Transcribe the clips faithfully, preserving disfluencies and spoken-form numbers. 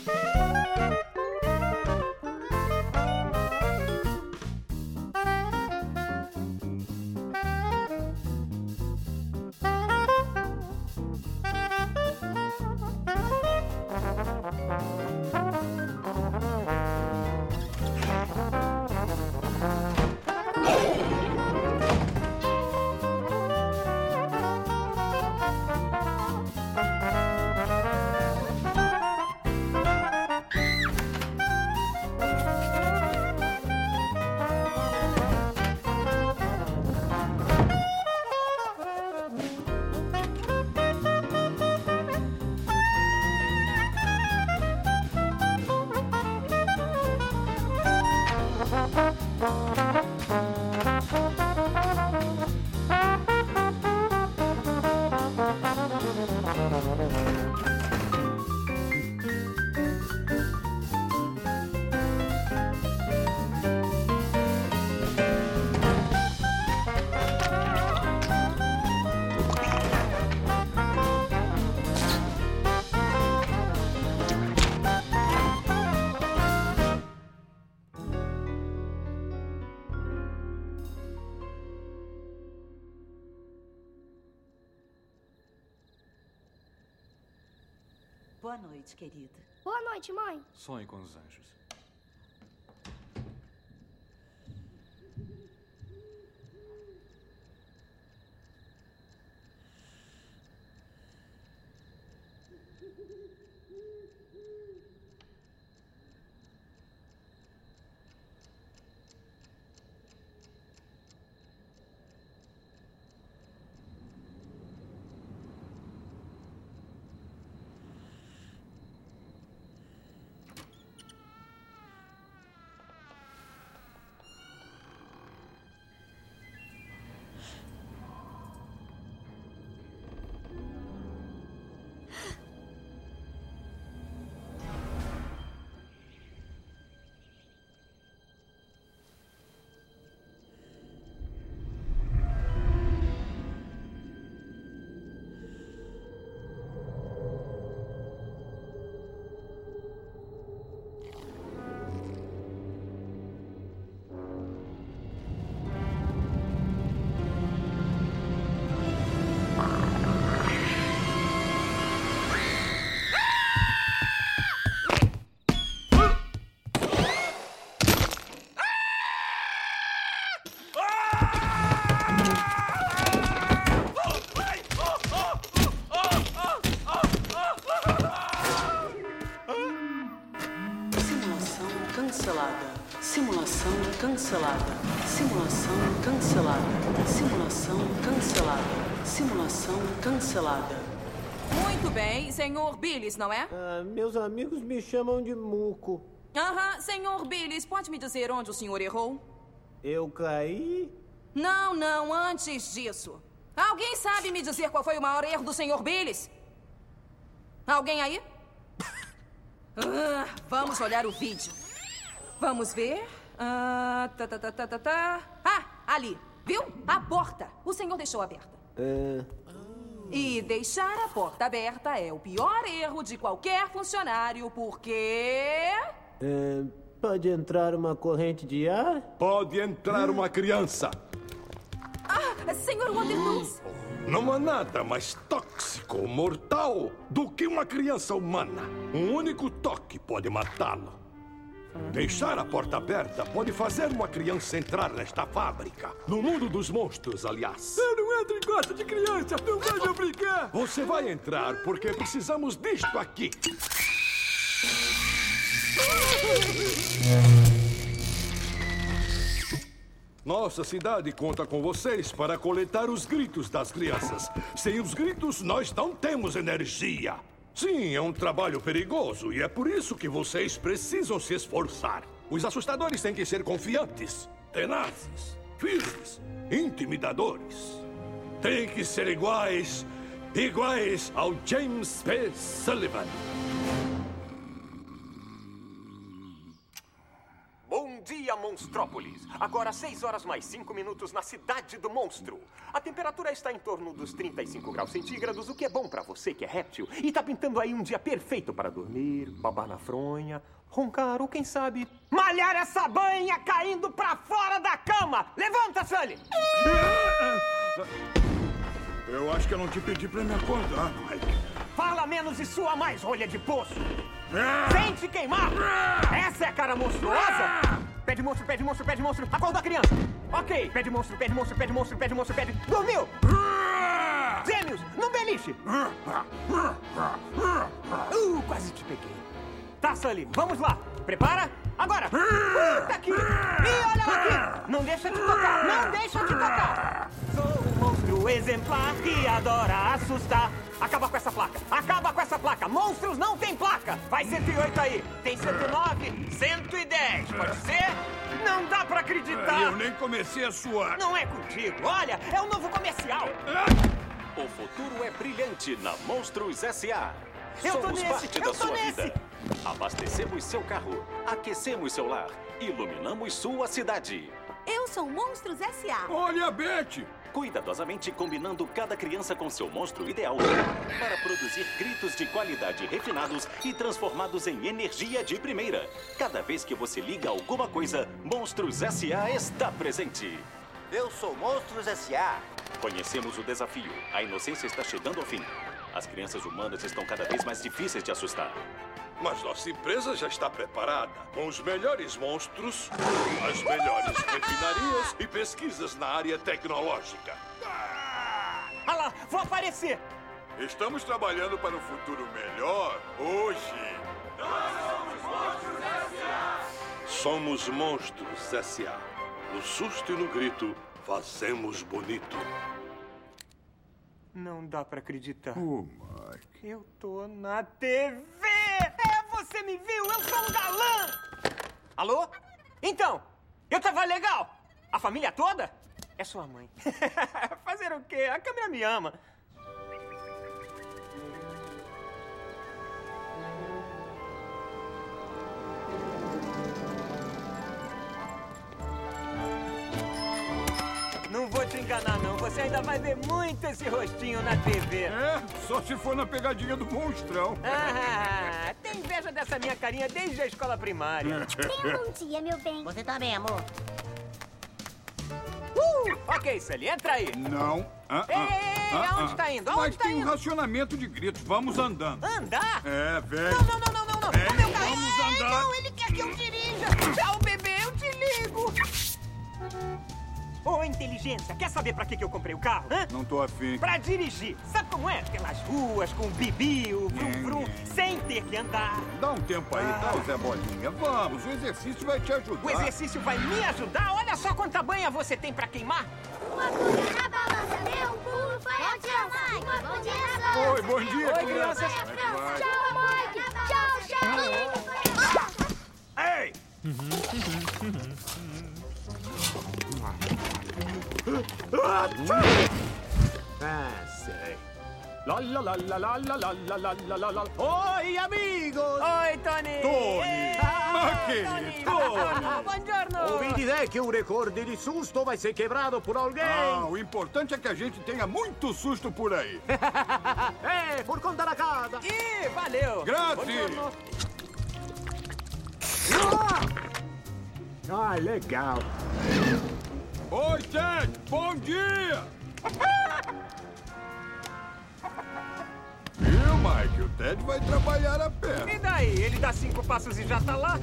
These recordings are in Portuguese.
Boa noite, querida. Boa noite, mãe. Sonhe com os anjos. Simulação cancelada. Simulação cancelada. Simulação cancelada. Simulação cancelada. Muito bem, senhor Billis, não é? Ah, meus amigos me chamam de Muco. Aham, senhor Billis, pode me dizer onde o senhor errou? Eu caí? Não, não, antes disso. Alguém sabe me dizer qual foi o maior erro do senhor Billis? Alguém aí? Ah, vamos olhar o vídeo. Vamos ver. Ah, tá, tá, tá, tá, tá, tá. Ah, ali. Viu? A porta. O senhor deixou aberta. É... E deixar a porta aberta é o pior erro de qualquer funcionário, porque... É... Pode entrar uma corrente de ar? Pode entrar uma criança. Ah, senhor Waternoose. Não há nada mais tóxico ou mortal do que uma criança humana. Um único toque pode matá-lo. Deixar a porta aberta pode fazer uma criança entrar nesta fábrica. No mundo dos monstros, aliás. Eu não entro em gosto de criança. Não vai me obrigar. Você vai entrar porque precisamos disto aqui. Nossa cidade conta com vocês para coletar os gritos das crianças. Sem os gritos, nós não temos energia. Sim, é um trabalho perigoso e é por isso que vocês precisam se esforçar. Os assustadores têm que ser confiantes, tenazes, firmes, intimidadores. Têm que ser iguais, iguais ao James P. Sullivan. Bom dia, monstro. Monstrópolis. Agora seis horas mais cinco minutos na cidade do monstro. A temperatura está em torno dos trinta e cinco graus centígrados, o que é bom pra você que é réptil. E tá pintando aí um dia perfeito para dormir, babar na fronha, roncar ou quem sabe malhar essa banha caindo pra fora da cama. Levanta, Sully! Eu acho que eu não te pedi pra me acordar, Mike. Fala menos e sua mais, rolha de poço. Sem te queimar! Essa é a cara monstruosa? Pé de monstro, pé de monstro, pé de monstro. Acorda a criança. Ok. Pé de monstro, pé de monstro, pé de monstro, pé de monstro, pé de... Dormiu! Gêmeos, não beliche! Uh, quase te peguei. Tá, Sully, vamos lá. Prepara? Agora! Uh, tá aqui! E olha aqui! Não deixa de tocar! Não deixa de tocar! Sou um monstro exemplar que adora assustar. Acaba com essa placa! Acaba com essa placa! Monstros não tem placa! Vai cento e oito aí! Tem cento e nove, cento e dez, pode ser? Não dá pra acreditar! Eu nem comecei a suar! Não é contigo! Olha, é o novo comercial! O futuro é brilhante na Monstros S A Eu tô Somos nesse, parte eu da tô sua nesse. vida. Abastecemos seu carro, aquecemos seu lar, iluminamos sua cidade. Eu sou Monstros S A Olha a Beth! Cuidadosamente combinando cada criança com seu monstro ideal para produzir gritos de qualidade refinados e transformados em energia de primeira. Cada vez que você liga alguma coisa, Monstros S A está presente. Eu sou Monstros S A Conhecemos o desafio. A inocência está chegando ao fim. As crianças humanas estão cada vez mais difíceis de assustar. Mas nossa empresa já está preparada, com os melhores monstros, as melhores refinarias e pesquisas na área tecnológica. Olha lá, vou aparecer! Estamos trabalhando para um futuro melhor hoje. Somos Monstros S A No susto e no grito, fazemos bonito. Não dá pra acreditar. Oh, Mike. Eu tô na T V! É, você me viu? Eu sou um galã! Alô? Então, eu tava legal? A família toda? É sua mãe. Fazer o quê? A câmera me ama. Não vou te enganar, não. Você ainda vai ver muito esse rostinho na T V. É, só se for na pegadinha do monstrão. Ah, tem inveja dessa minha carinha desde a escola primária. Tenha um bom dia, meu bem. Você também, amor. Uh, ok, Sully, entra aí. Não. Ah, Ei, ei, ei, ah, aonde ah. tá indo? Aonde Mas tá tem um indo? racionamento de gritos. Vamos andando. Andar? É, velho. Não, não, não, não, não, não. É, O meu carro. vamos Ei, andar. Não, ele quer que eu dirija. Tchau, bebê, eu te ligo. Ô, inteligência, quer saber pra que que eu comprei o carro? Hã? Não tô afim. Pra dirigir. Sabe como é? Pelas ruas, com o bibi, o vrum vrum, sem ter que andar. Dá um tempo aí, tá, Zé Bolinha? Vamos, o exercício vai te ajudar. O exercício vai me ajudar? Olha só quanta banha você tem pra queimar. Uma agulha na balança, deu um pulo, foi a Mike. Bom dia, Sam. Oi, bom dia, Oi, crianças. crianças. Tchau, Mike. Tchau, tchau. Ei! Ah, sei. La la la la la la la la la la la la. Oi, amigos! Oi, Tony. Tony! Ma che Tony! Buongiorno. Ouvi dizer que o recorde de susto vai ser quebrado por alguém. Ah, o importante é que a gente tenha muito susto por aí. É, por conta da casa. Ih, valeu. Grazie. Buongiorno. Ah, legal. Oi, Ted! Bom dia! Viu, Mike? O Ted vai trabalhar a pé. E daí? Ele dá cinco passos e já tá lá?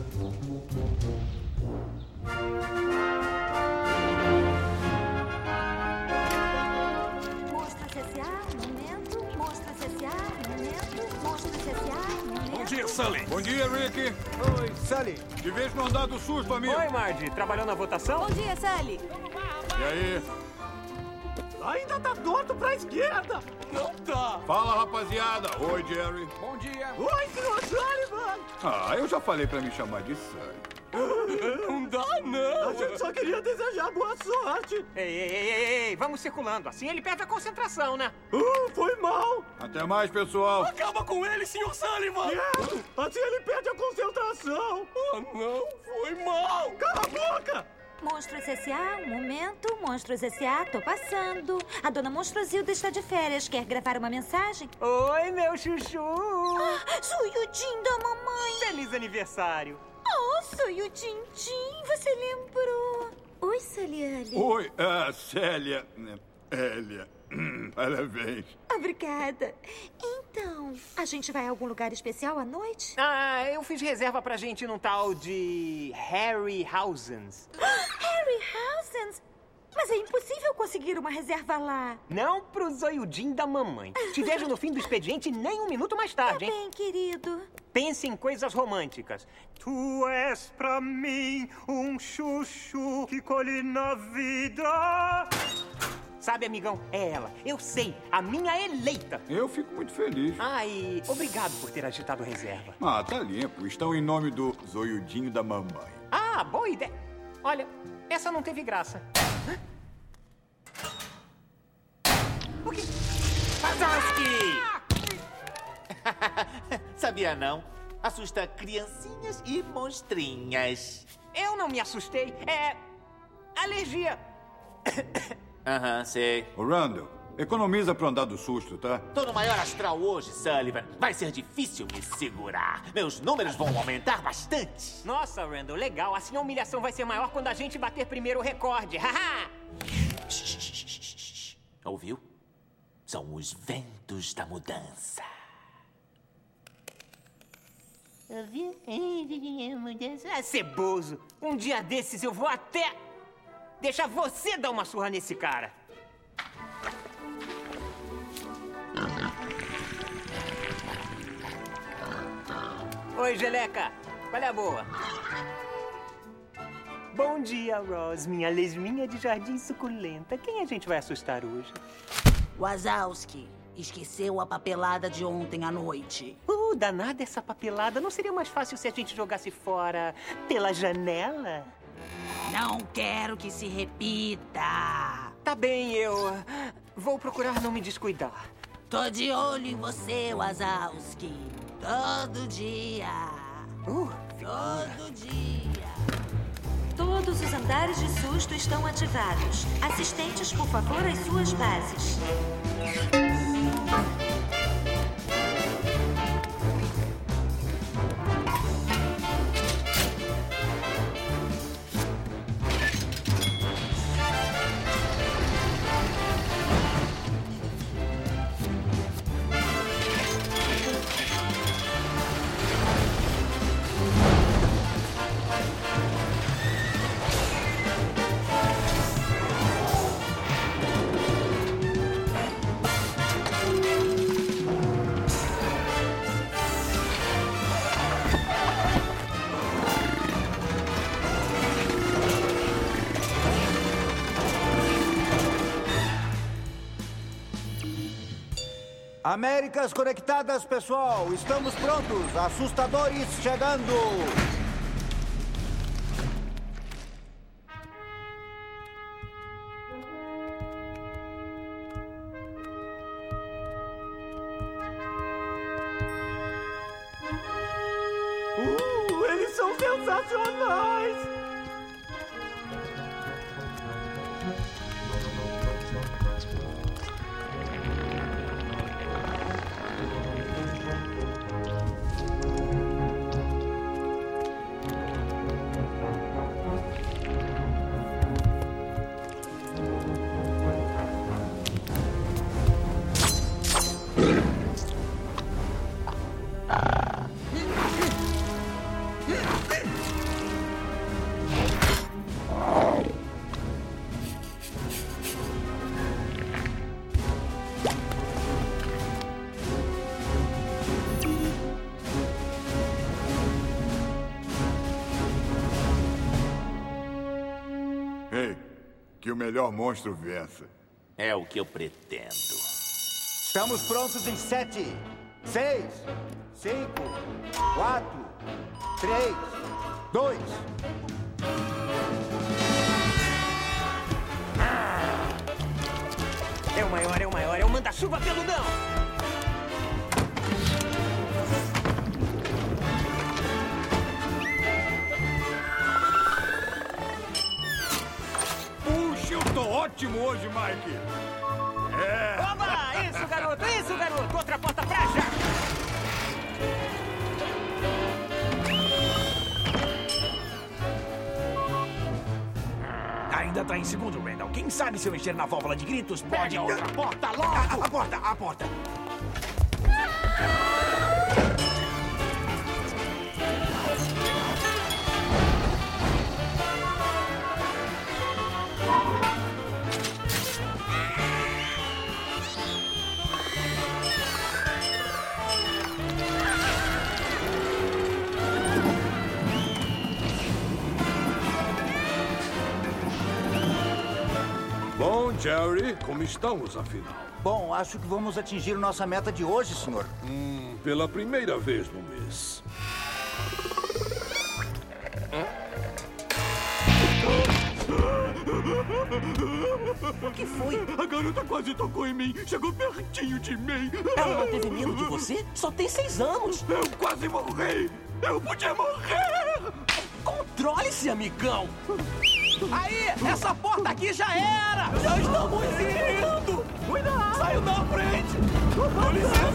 Monstros S A, momento. Monstros S A, momento. Monstros S A, momento. Bom dia, Sully. Bom dia, Rick. Oi, Sully. Te vejo no andar do susto, amigo. Oi, Marge. Trabalhou na votação? Bom dia, Sully. E aí? Ainda tá torto pra esquerda. Não tá. Fala, rapaziada. Oi, Jerry. Bom dia. Oi, senhor Sullivan. Ah, eu já falei pra me chamar de Sully. Não dá, não! A gente só queria desejar boa sorte! Ei, ei, ei, ei, ei, vamos circulando. Assim ele perde a concentração, né? Uh, foi mal! Até mais, pessoal! Acaba com ele, senhor Sullivan! Yeah, assim ele perde a concentração! Oh, não! Foi mal! Cala a boca! Monstros S A, um momento. Monstros S A, tô passando. A dona Monstrozilda está de férias. Quer gravar uma mensagem? Oi, meu chuchu! Ah, sou o Din da mamãe! Feliz aniversário! Oh, sou o Din-Din, você lembrou? Oi, Saliane. Oi, é, Célia. Hélia. Parabéns. Obrigada. Então, a gente vai a algum lugar especial à noite? Ah, eu fiz reserva pra gente num tal de Harryhausen's. Harryhausen's? Mas é impossível conseguir uma reserva lá. Não pro zoiudinho da mamãe. Te vejo no fim do expediente nem um minuto mais tarde, hein? Tá bem, querido. Pense em coisas românticas. Tu és pra mim um chuchu que colhe na vida. Sabe, amigão, é ela. Eu sei, a minha eleita. Eu fico muito feliz. Ai, obrigado por ter agitado a reserva. Ah, tá limpo. Estão em nome do zoiudinho da mamãe. Ah, boa ideia. Olha, essa não teve graça. O quê? Wazowski! Sabia não? Assusta criancinhas e monstrinhas. Eu não me assustei. É... alergia. Aham, uhum, sei. Ô, Randall, economiza pra andar do susto, tá? Tô no maior astral hoje, Sullivan. Vai ser difícil me segurar. Meus números vão aumentar bastante. Nossa, Randall, legal. Assim a humilhação vai ser maior quando a gente bater primeiro o recorde. Haha! Ouviu? São os ventos da mudança. Ouviu? É ceboso. Um dia desses eu vou até... deixar você dar uma surra nesse cara. Oi, Geleca. Qual é a boa? Bom dia, Ross, minha lesminha de jardim suculenta. Quem a gente vai assustar hoje? Wazowski, esqueceu a papelada de ontem à noite. Uh, danada essa papelada. Não seria mais fácil se a gente jogasse fora pela janela? Não quero que se repita. Tá bem, eu vou procurar não me descuidar. Tô de olho em você, Wazowski. Todo dia. Uh, Todo dia. Todos os andares de susto estão ativados. Assistentes, por favor, às suas bases. Américas conectadas, pessoal. Estamos prontos. Assustadores chegando. Uh, eles são sensacionais! Ei, que o melhor monstro vença. É o que eu pretendo. Estamos prontos em sete, seis, cinco, quatro, três, dois. É o maior, é o maior, é o manda-chuva peludão! Puxa, eu tô ótimo hoje, Mike! É! Oba! Isso, garoto, isso, garoto! Outra porta pra já! Ainda tá em segundo, Randall. Quem sabe se eu mexer na válvula de gritos pode... Pega outra porta logo! A, a porta, a porta! Bom, Jerry, como estamos, afinal? Bom, acho que vamos atingir nossa meta de hoje, senhor. Hum, pela primeira vez no mês. O que foi? A garota quase tocou em mim. Chegou pertinho de mim. Ela não teve medo de você? Só tem seis anos. Eu quase morri. Eu podia morrer. Controle-se, amigão. Aí, essa porta aqui já era. Já estamos indo. Cuidado. Saiu da frente. Com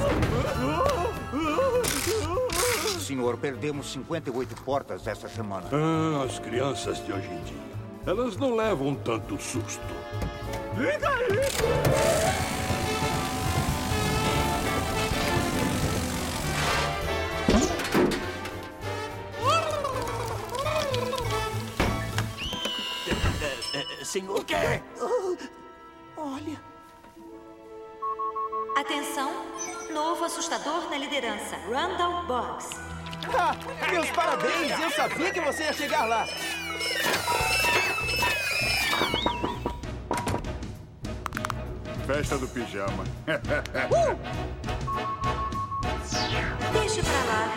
licença. Senhor, perdemos cinquenta e oito portas essa semana. Ah, as crianças de hoje em dia. Elas não levam tanto susto. Liga aí! Senhor, o quê? Olha. Atenção, novo assustador na liderança, Randall Boggs. Ah, meus parabéns! Eu sabia que você ia chegar lá. Festa do pijama. uh! Deixa pra lá.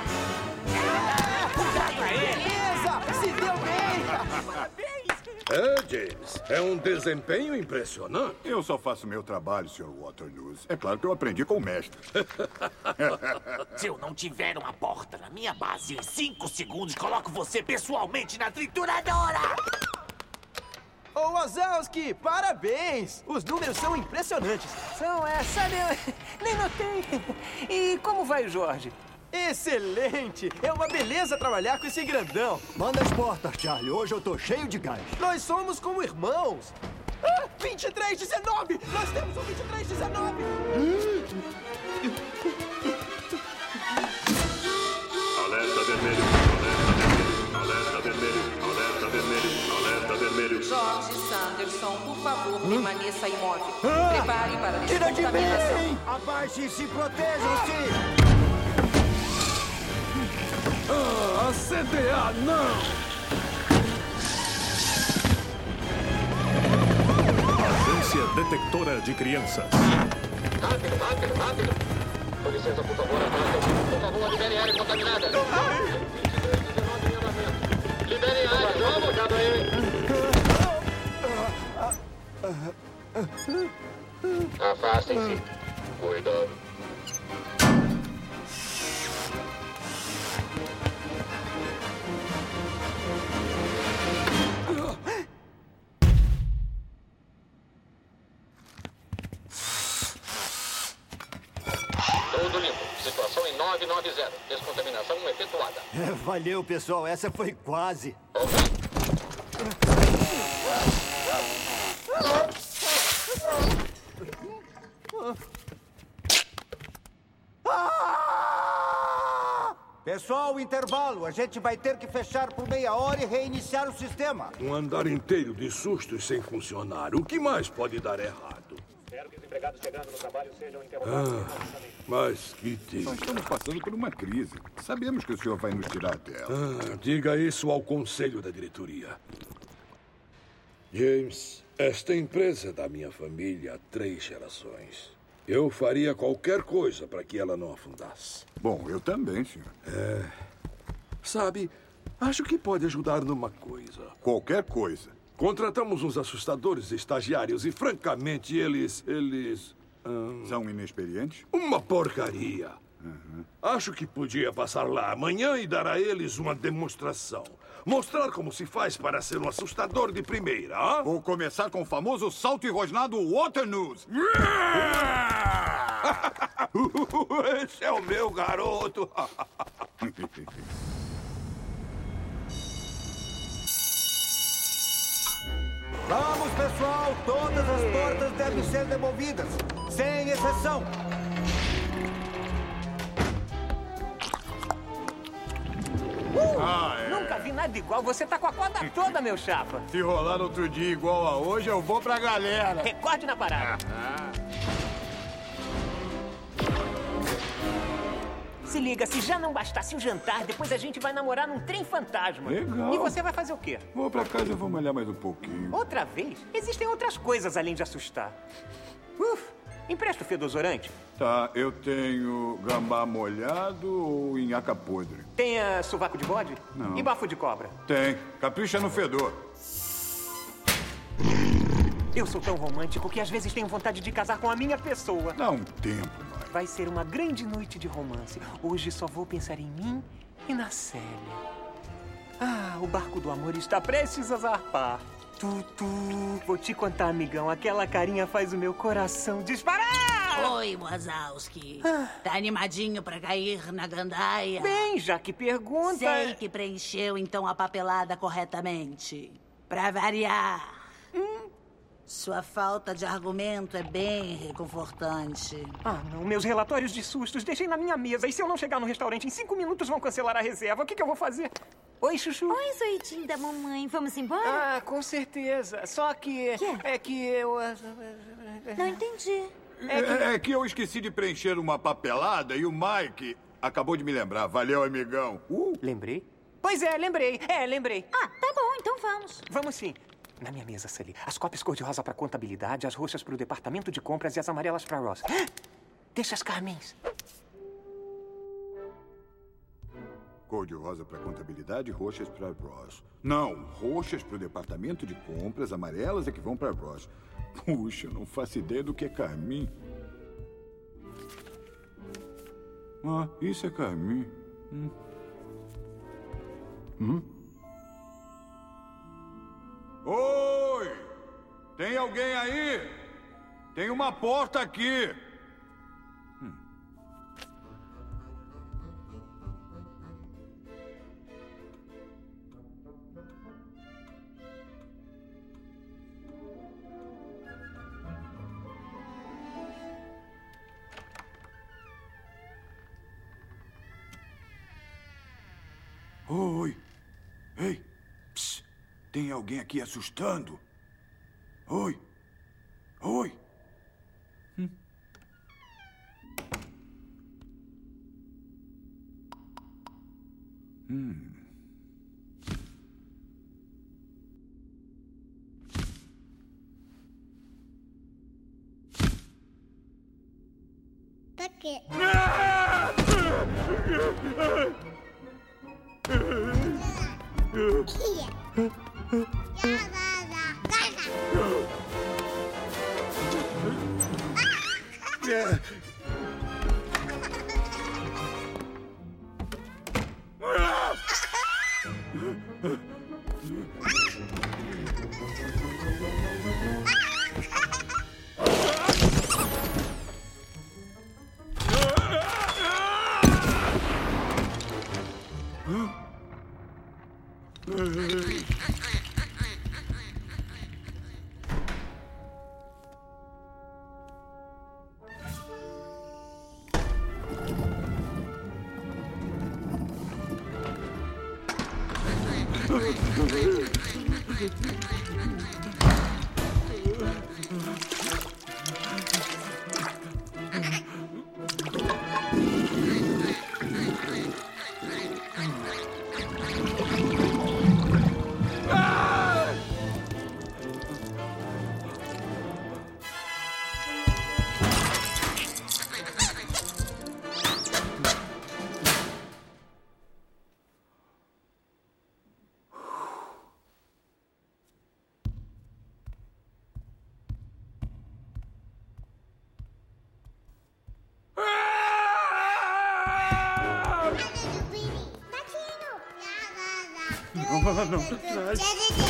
Beleza! Se deu bem! Parabéns! É, James, é um desempenho impressionante. Eu só faço meu trabalho, senhor Waterloo. É claro que eu aprendi com o mestre. Se eu não tiver uma porta na minha base em cinco segundos, coloco você pessoalmente na trituradora! Ô, Wazowski, parabéns! Os números são impressionantes. São, é, sabe, eu nem notei. E como vai o Jorge? Excelente! É uma beleza trabalhar com esse grandão. Manda as portas, Charlie. Hoje eu tô cheio de gás. Nós somos como irmãos. Ah, vinte e três dezenove! Nós temos um vinte e três dezenove! Alerta vermelho, alerta vermelho, alerta vermelho, alerta vermelho. Jorge Sanderson, por favor, permaneça imóvel. Ah, Prepare para tira de descontaminação. mim! Abaixem-se e protejam-se! Ah, a C D A, não! Agência Detectora de Crianças. Rápido, rápido, rápido. Com licença, por favor, abaixo. Por favor, liberem a área contaminada. Liberem a área, vamos. Cuidado aí. Afastem-se. Cuidado. Tudo limpo. Situação em nove nove zero. Descontaminação efetuada. É, valeu, pessoal. Essa foi quase. Ah! Pessoal, intervalo. A gente vai ter que fechar por meia hora e reiniciar o sistema. Um andar inteiro de sustos sem funcionar. O que mais pode dar errado? Espero que os empregados chegando no trabalho sejam interrogados. Ah, mas que tem. Nós estamos passando por uma crise. Sabemos que o senhor vai nos tirar dela. Ah, diga isso ao conselho da diretoria. James, esta empresa é da minha família há três gerações. Eu faria qualquer coisa para que ela não afundasse. Bom, eu também, senhor. É... Sabe, acho que pode ajudar numa coisa. Qualquer coisa. Contratamos uns assustadores estagiários e, francamente, eles... eles... Hum... São inexperientes? Uma porcaria. Uhum. Acho que podia passar lá amanhã e dar a eles uma demonstração. Mostrar como se faz para ser um assustador de primeira, hein? Vou começar com o famoso salto e rosnado Water News. Esse é o meu garoto. Vamos, pessoal! Todas as portas devem ser demovidas, sem exceção. Uh, ah, é. Nunca vi nada igual. Você tá com a corda toda, meu chapa. Se rolar outro dia igual a hoje, eu vou pra galera. Recorde na parada. Ah. Se liga, se já não bastasse o jantar, depois a gente vai namorar num trem fantasma. Legal. E você vai fazer o quê? Vou pra casa e vou malhar mais um pouquinho. Outra vez? Existem outras coisas além de assustar. Uf, empresta o fedozorante? Tá, eu tenho gambá molhado ou nhaca podre? Tem a sovaco de bode? Não. E bafo de cobra? Tem. Capricha no fedor. Eu sou tão romântico que às vezes tenho vontade de casar com a minha pessoa. Dá um tempo, mãe. Vai ser uma grande noite de romance. Hoje só vou pensar em mim e na Célia. Ah, o barco do amor está prestes a zarpar. Tu, tu, vou te contar, amigão. Aquela carinha faz o meu coração disparar! Oi, Wazowski. Ah. Tá animadinho pra cair na gandaia? Bem, já que pergunta... Sei que preencheu, então, a papelada corretamente. Pra variar. Hum? Sua falta de argumento é bem reconfortante. Ah, não. Meus relatórios de sustos deixei na minha mesa. E se eu não chegar no restaurante em cinco minutos, vão cancelar a reserva. O que, que eu vou fazer? Oi, Chuchu. Oi, zoidinho da mamãe. Vamos embora? Ah, com certeza. Só que... Que? É que eu... Não entendi. É que... é que eu esqueci de preencher uma papelada e o Mike acabou de me lembrar. Valeu, amigão. Uh. Lembrei? Pois é, lembrei. É, lembrei. Ah, tá bom. Então vamos. Vamos sim. Na minha mesa, Sully, as cópias cor-de-rosa para contabilidade, as roxas para o departamento de compras e as amarelas para Ross. Deixa as Carmins. Cor-de-rosa para contabilidade, roxas para Ross. Não, roxas para o departamento de compras, amarelas é que vão para Ross. Puxa, eu não faço ideia do que é carmim. Ah, isso é carmim. Hum. Hum? Oi! Tem alguém aí? Tem uma porta aqui. Hum. Oi! Ei! Psst. Tem alguém aqui assustando? Oi! Oi! Hum. Hum. Tá aqui. Não, não, não, tá atrás.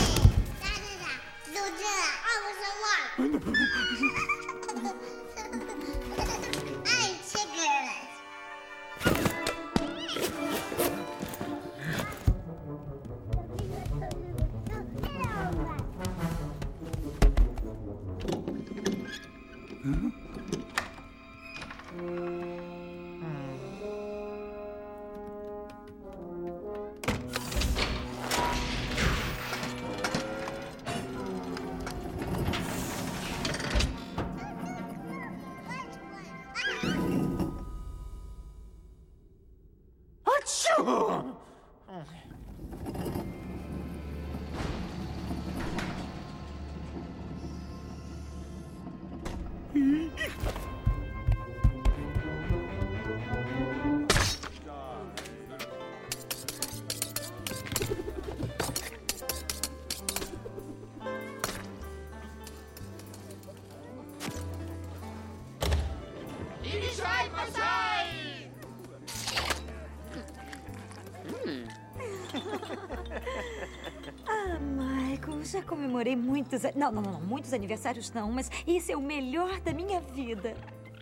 Ah, Michael, já comemorei muitos... a- Não, não, não, muitos aniversários não, mas esse é o melhor da minha vida.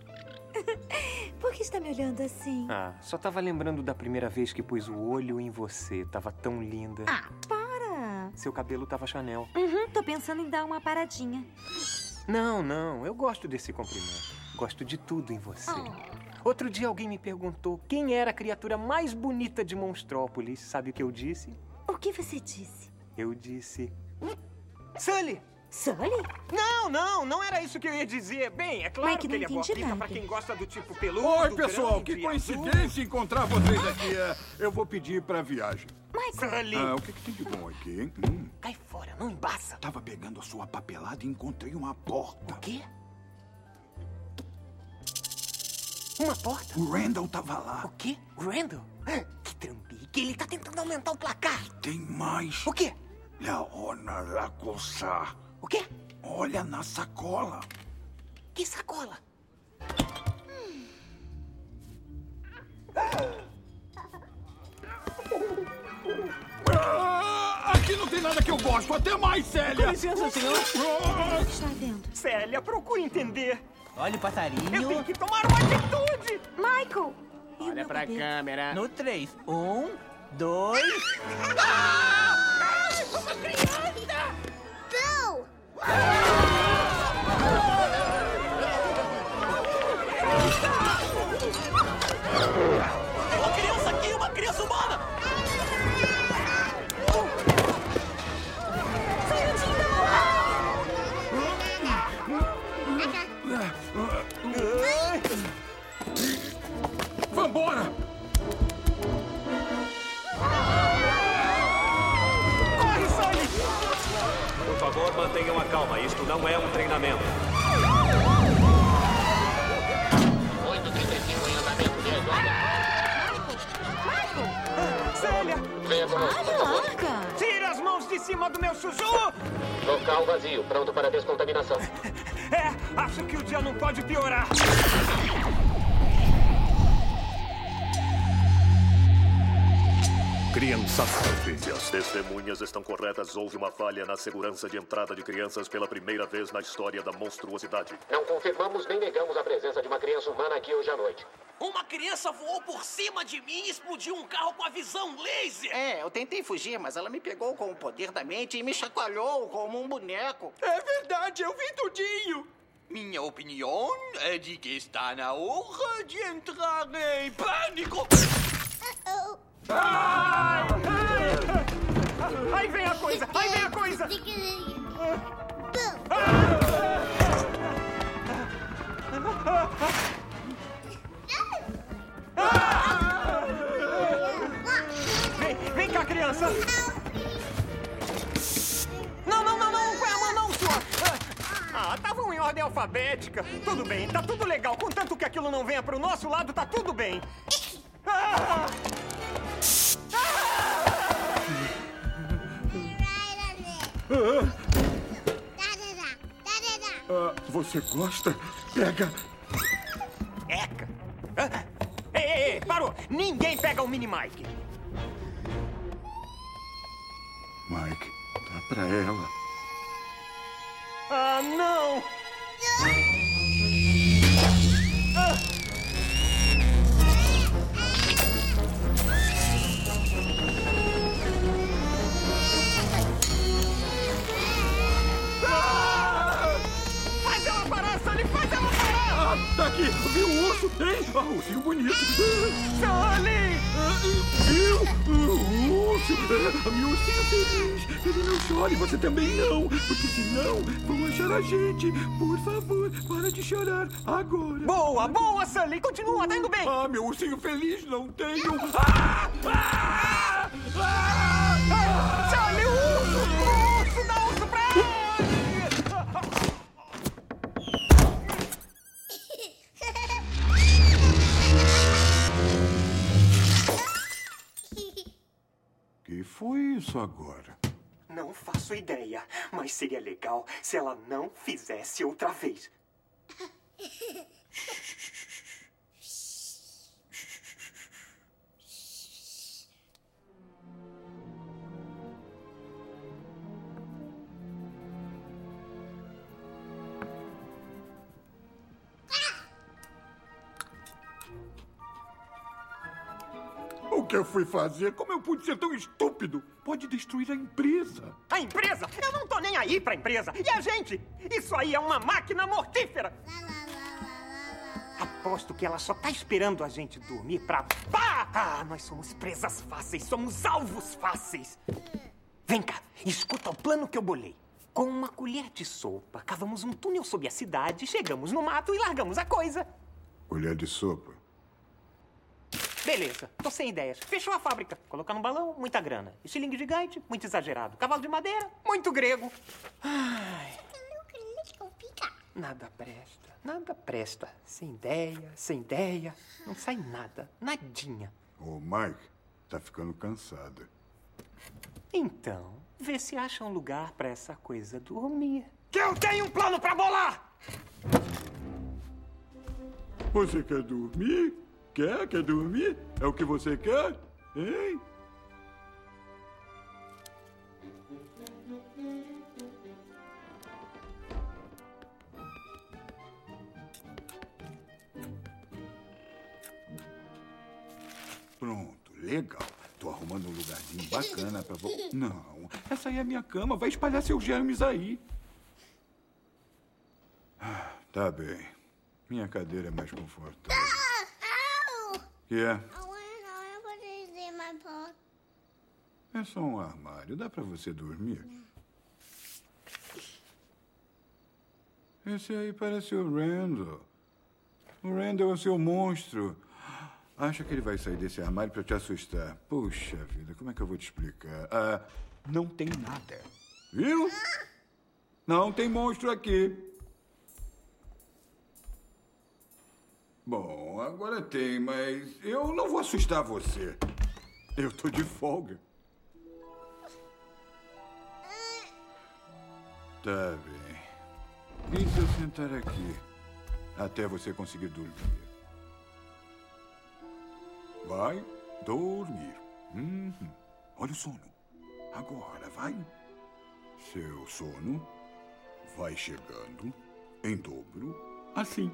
Por que está me olhando assim? Ah, só tava lembrando da primeira vez que pus o olho em você. Tava tão linda. Ah, para! Seu cabelo tava Chanel. Uhum, tô pensando em dar uma paradinha. Não, não. Eu gosto desse comprimento. Gosto de tudo em você. Oh. Outro dia alguém me perguntou quem era a criatura mais bonita de Monstrópolis. Sabe o que eu disse? O que você disse? Eu disse... Sully! Sully? Não, não, não era isso que eu ia dizer. Bem, é claro Mike, que ele é não boa entendi pinta nada. pra quem gosta do tipo peludo. Oi, pessoal, grande, que coincidência encontrar vocês aqui. É, eu vou pedir pra viagem. Sully! Ah, o que, que tem de bom aqui, hein? Hum. Cai fora, não embaça. Tava pegando a sua papelada e encontrei uma porta. O quê? Uma porta? O Randall tava lá. O quê? Randall? Que trambique, ele tá tentando aumentar o placar. Tem mais. O quê? Leona la cosa. O quê? Olha na sacola. Que sacola? Ah, aqui não tem nada que eu gosto. Até mais, Célia. Com licença, senhor. O que está vendo? Célia, procure entender. Olha o passarinho. Eu tenho que tomar uma atitude. Michael! Olha pra câmera. No três. Um, dois... Ah! Uma criança! Não! Uma criança aqui, uma criança humana! Vambora! Corre, Sully! Por favor, mantenham a calma. Isto não é um treinamento. oito trinta e cinco em andamento, Diego. Célia! Venha conosco, por favor. Tira as mãos de cima do meu chuchu! Local vazio, pronto para descontaminação. É, acho que o dia não pode piorar. Crianças Fantasias. Testemunhas estão corretas. Houve uma falha na segurança de entrada de crianças pela primeira vez na história da monstruosidade. Não confirmamos nem negamos a presença de uma criança humana aqui hoje à noite. Uma criança voou por cima de mim e explodiu um carro com a visão laser. É, eu tentei fugir, mas ela me pegou com o poder da mente e me chacoalhou como um boneco. É verdade, eu vi tudinho. Minha opinião é de que está na hora de entrar em pânico. Ai, ai, aí vem a coisa, aí vem a coisa. Vem, vem cá, criança. Não, não, não, não, põe a mão não, sua. Ah, estavam em ordem alfabética. Tudo bem, tá tudo legal. Contanto que aquilo não venha pro nosso lado, tá tudo bem. Ah! Ah, você gosta? Pega. Eca! Ah, ei, ei, ei, para! Parou! Ninguém pega o Mini Mike! Mike, dá pra ela. Ah, não! Faz ela parar, Sully! Faz ela parar! Ah, tá aqui! Viu o urso? Hein? Ah, ursinho bonito! Sully! Viu? O urso! A minha ursinha feliz! Ele não chore, você também não! Porque senão vão achar a gente! Por favor, para de chorar agora! Boa, boa, Sully! Continua, tá indo bem! Ah, meu ursinho feliz, não tenho! Ah! Ah! Ah! Ah! Sully, o urso! O urso! Dá urso pra ele! Que foi isso agora? Não faço ideia, mas seria legal se ela não fizesse outra vez. O que eu fui fazer? Como eu pude ser tão estúpido? Pode destruir a empresa. A empresa? Eu não tô nem aí pra empresa. E a gente? Isso aí é uma máquina mortífera. Aposto que ela só tá esperando a gente dormir pra... Pá! Ah, nós somos presas fáceis, somos alvos fáceis. Vem cá, escuta o plano que eu bolei. Com uma colher de sopa, cavamos um túnel sob a cidade, chegamos no mato e largamos a coisa. Colher de sopa? Beleza, tô sem ideias. Fechou a fábrica. Colocar num balão, muita grana. Estilingue gigante, muito exagerado. Cavalo de madeira, muito grego. Ai. Nada presta, nada presta. Sem ideia, sem ideia. Não sai nada, nadinha. Ô, Mike, tá ficando cansada. Então, vê se acha um lugar pra essa coisa dormir. Que eu tenho um plano pra bolar! Você quer dormir? Quer? Quer dormir? É o que você quer? Hein? Pronto, legal. Tô arrumando um lugarzinho bacana pra vo... Não, essa aí é a minha cama. Vai espalhar seus germes aí. Ah, tá bem. Minha cadeira é mais confortável. Que é? É só um armário. Dá pra você dormir? Esse aí parece o Randall. O Randall é o seu monstro. Acha que ele vai sair desse armário pra te assustar? Puxa vida, como é que eu vou te explicar? Ah, não tem nada. Viu? Não tem monstro aqui. Bom, agora tem, mas eu não vou assustar você. Eu tô de folga. Tá bem. E se eu sentar aqui até você conseguir dormir? Vai dormir. Uhum. Olha o sono. Agora, vai. Seu sono vai chegando em dobro, assim.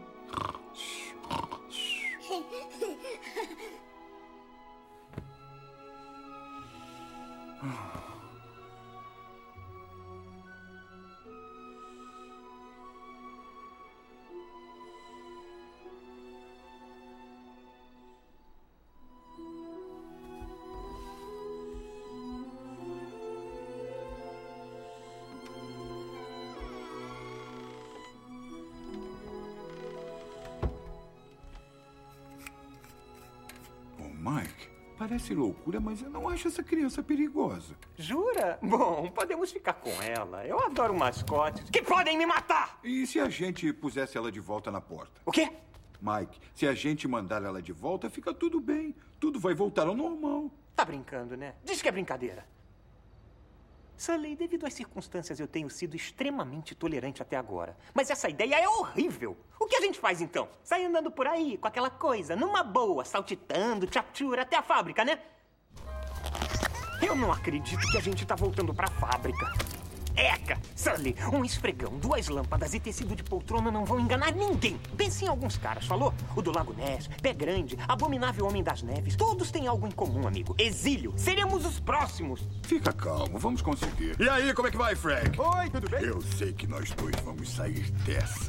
Mike, parece loucura, mas eu não acho essa criança perigosa. Jura? Bom, podemos ficar com ela. Eu adoro mascotes que podem me matar! E se a gente pusesse ela de volta na porta? O quê? Mike, se a gente mandar ela de volta, fica tudo bem. Tudo vai voltar ao normal. Tá brincando, né? Diz que é brincadeira. Sully, devido às circunstâncias, eu tenho sido extremamente tolerante até agora. Mas essa ideia é horrível. O que a gente faz, então? Sai andando por aí, com aquela coisa, numa boa, saltitando, tchapchura, até a fábrica, né? Eu não acredito que a gente tá voltando pra fábrica. Eca! Sully, um esfregão, duas lâmpadas e tecido de poltrona não vão enganar ninguém. Pense em alguns caras, falou? O do Lago Ness, Pé Grande, Abominável Homem das Neves. Todos têm algo em comum, amigo. Exílio. Seremos os próximos. Fica calmo, vamos conseguir. E aí, como é que vai, Frank? Oi, tudo bem? Eu sei que nós dois vamos sair dessa.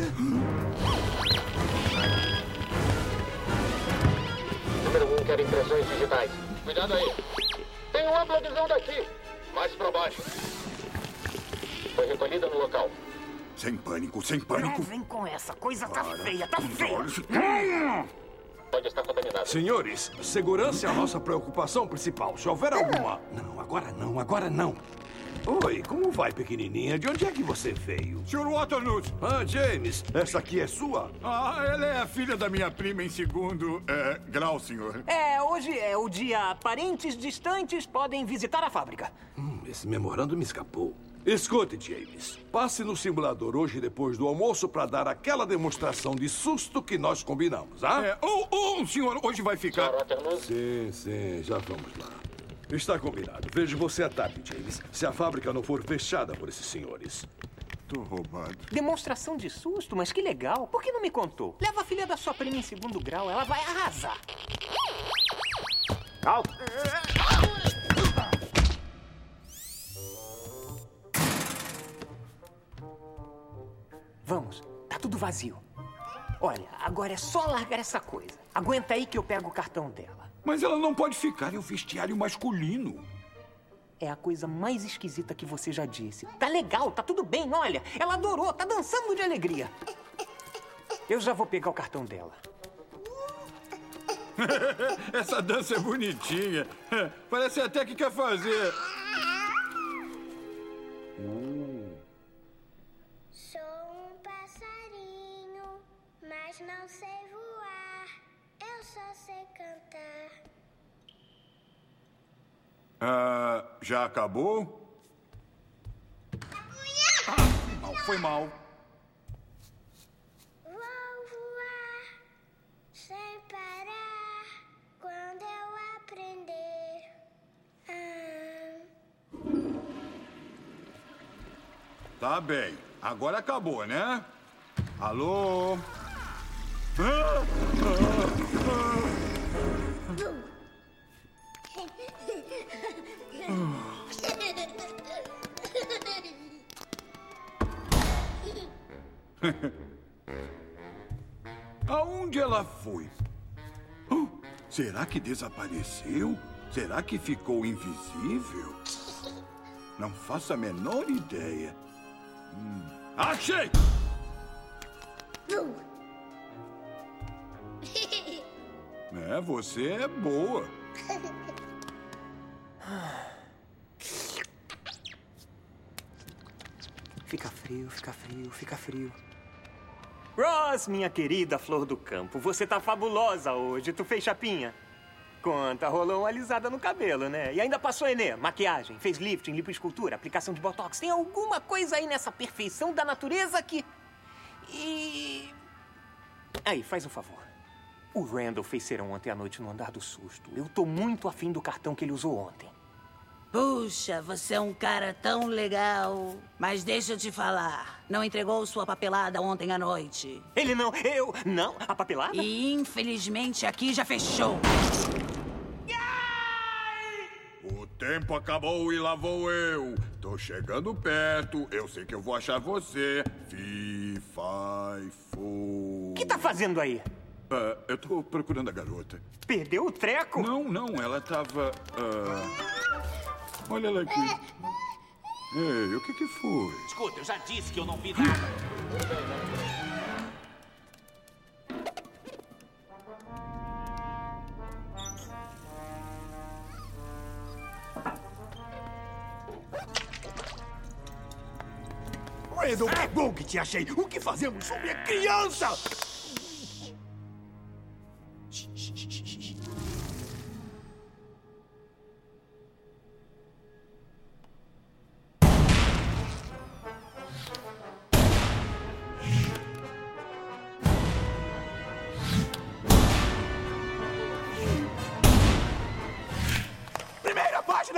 Número um quer impressões digitais. Cuidado aí. Tem uma ampla visão daqui. Mais pra baixo. Foi recolhida no local. Sem pânico, sem pânico. Não vem com essa coisa, tá feia, tá feia. Pode estar contaminado. Senhores, segurança é a nossa preocupação principal. Se houver alguma... Não, agora não, agora não. Oi, como vai, pequenininha? De onde é que você veio? senhor Waterloo. Ah, James, essa aqui é sua? Ah, ela é a filha da minha prima em segundo é, grau, senhor. É, hoje é o dia parentes distantes podem visitar a fábrica. Hum, esse memorando me escapou. Escute, James. Passe no simulador hoje depois do almoço para dar aquela demonstração de susto que nós combinamos, ah? É, ou, ou o senhor hoje vai ficar... Sim, sim, já vamos lá. Está combinado. Vejo você à tarde, James. Se a fábrica não for fechada por esses senhores. Tô roubado. Demonstração de susto? Mas que legal. Por que não me contou? Leva a filha da sua prima em segundo grau. Ela vai arrasar. Alto. Vamos. Tá tudo vazio. Olha, agora é só largar essa coisa. Aguenta aí que eu pego o cartão dela. Mas ela não pode ficar em um vestiário masculino. É a coisa mais esquisita que você já disse. Tá legal, tá tudo bem, olha. Ela adorou, tá dançando de alegria. Eu já vou pegar o cartão dela. Essa dança é bonitinha. Parece até que quer fazer. Uh. Sou um passarinho, mas não sei voar. Eu só sei cantar. Ah, já acabou? Ah, não, foi mal. Vou voar sem parar quando eu aprender. Ah. Tá bem. Agora acabou, né? Alô? Ah, ah, ah. Aonde ela foi? Oh, será que desapareceu? Será que ficou invisível? Não faço a menor ideia. Hum. Achei! É, você é boa. Fica frio, fica frio, fica frio. Ross, minha querida flor do campo, você tá fabulosa hoje. Tu fez chapinha? Conta, rolou uma alisada no cabelo, né? E ainda passou Enê, maquiagem, fez lifting, lipoescultura, aplicação de botox. Tem alguma coisa aí nessa perfeição da natureza que... E... Aí, faz um favor. O Randall fez serão ontem à noite no andar do susto. Eu tô muito afim do cartão que ele usou ontem. Puxa, você é um cara tão legal. Mas deixa eu te falar, não entregou sua papelada ontem à noite. Ele não, eu... Não? A papelada? E infelizmente aqui já fechou. O tempo acabou e lá vou eu. Tô chegando perto, eu sei que eu vou achar você. Fi, fai, fo... O que tá fazendo aí? Uh, eu tô procurando a garota. Perdeu o treco? Não, não, ela tava... Uh... Olha ela aqui. Ei, o que que foi? Escuta, eu já disse que eu não vi nada. Randall, que bom que te achei. O que fazemos sobre a criança?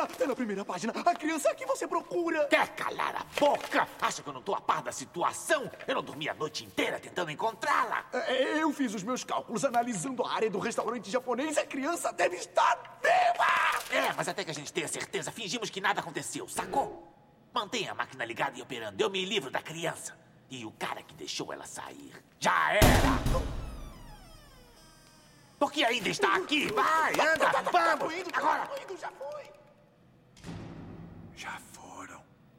página! É na primeira página! A criança que você procura! Quer calar a boca? Acha que eu não tô a par da situação? Eu não dormi a noite inteira tentando encontrá-la! É, eu fiz os meus cálculos analisando a área do restaurante japonês. A criança deve estar viva! É, mas até que a gente tenha certeza, fingimos que nada aconteceu, sacou? Mantenha a máquina ligada e operando. Eu me livro da criança. E o cara que deixou ela sair já era! Porque ainda está aqui. Vai, anda, vamos. Agora. Já foi. Já foram.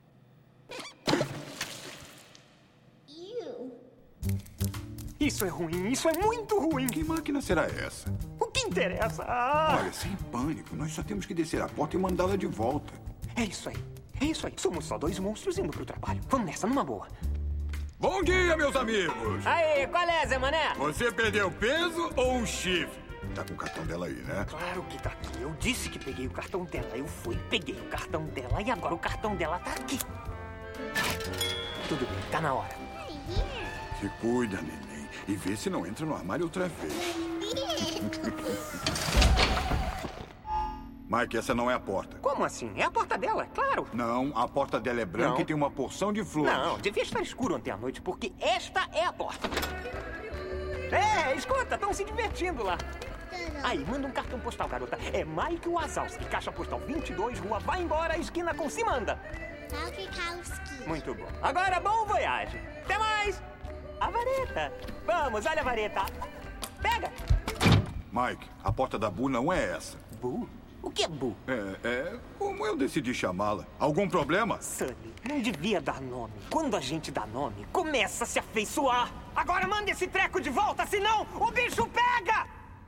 Isso é ruim, isso é muito ruim. Que máquina será essa? O que interessa? Ah. Olha, sem pânico. Nós só temos que descer a porta e mandá-la de volta. É isso aí. É isso aí. Somos só dois monstros indo pro trabalho. Vamos nessa, numa boa. Bom dia, meus amigos! Aê, qual é, Zé Mané? Você perdeu peso ou um chifre? Tá com o cartão dela aí, né? Claro que tá aqui. Eu disse que peguei o cartão dela. Eu fui, peguei o cartão dela e agora o cartão dela tá aqui. Tudo bem, tá na hora. Se cuida, neném. E vê se não entra no armário outra vez. Mike, essa não é a porta. Como assim? É a porta dela, claro. Não, a porta dela é branca Não. e tem uma porção de flores. Não, devia estar escuro ontem à noite, porque esta é a porta. É, escuta, estão se divertindo lá. Aí, manda um cartão postal, garota. É Mike Wazowski, caixa postal vinte e dois, rua Vai Embora, esquina com Simanda. Muito bom. Agora, bom voyage. Até mais. A vareta. Vamos, olha a vareta. Pega. Mike, a porta da Bu não é essa. Bu? O que é Bu? É, é como eu decidi chamá-la. Algum problema? Sully, não devia dar nome. Quando a gente dá nome, começa a se afeiçoar. Agora manda esse treco de volta, senão o bicho pega!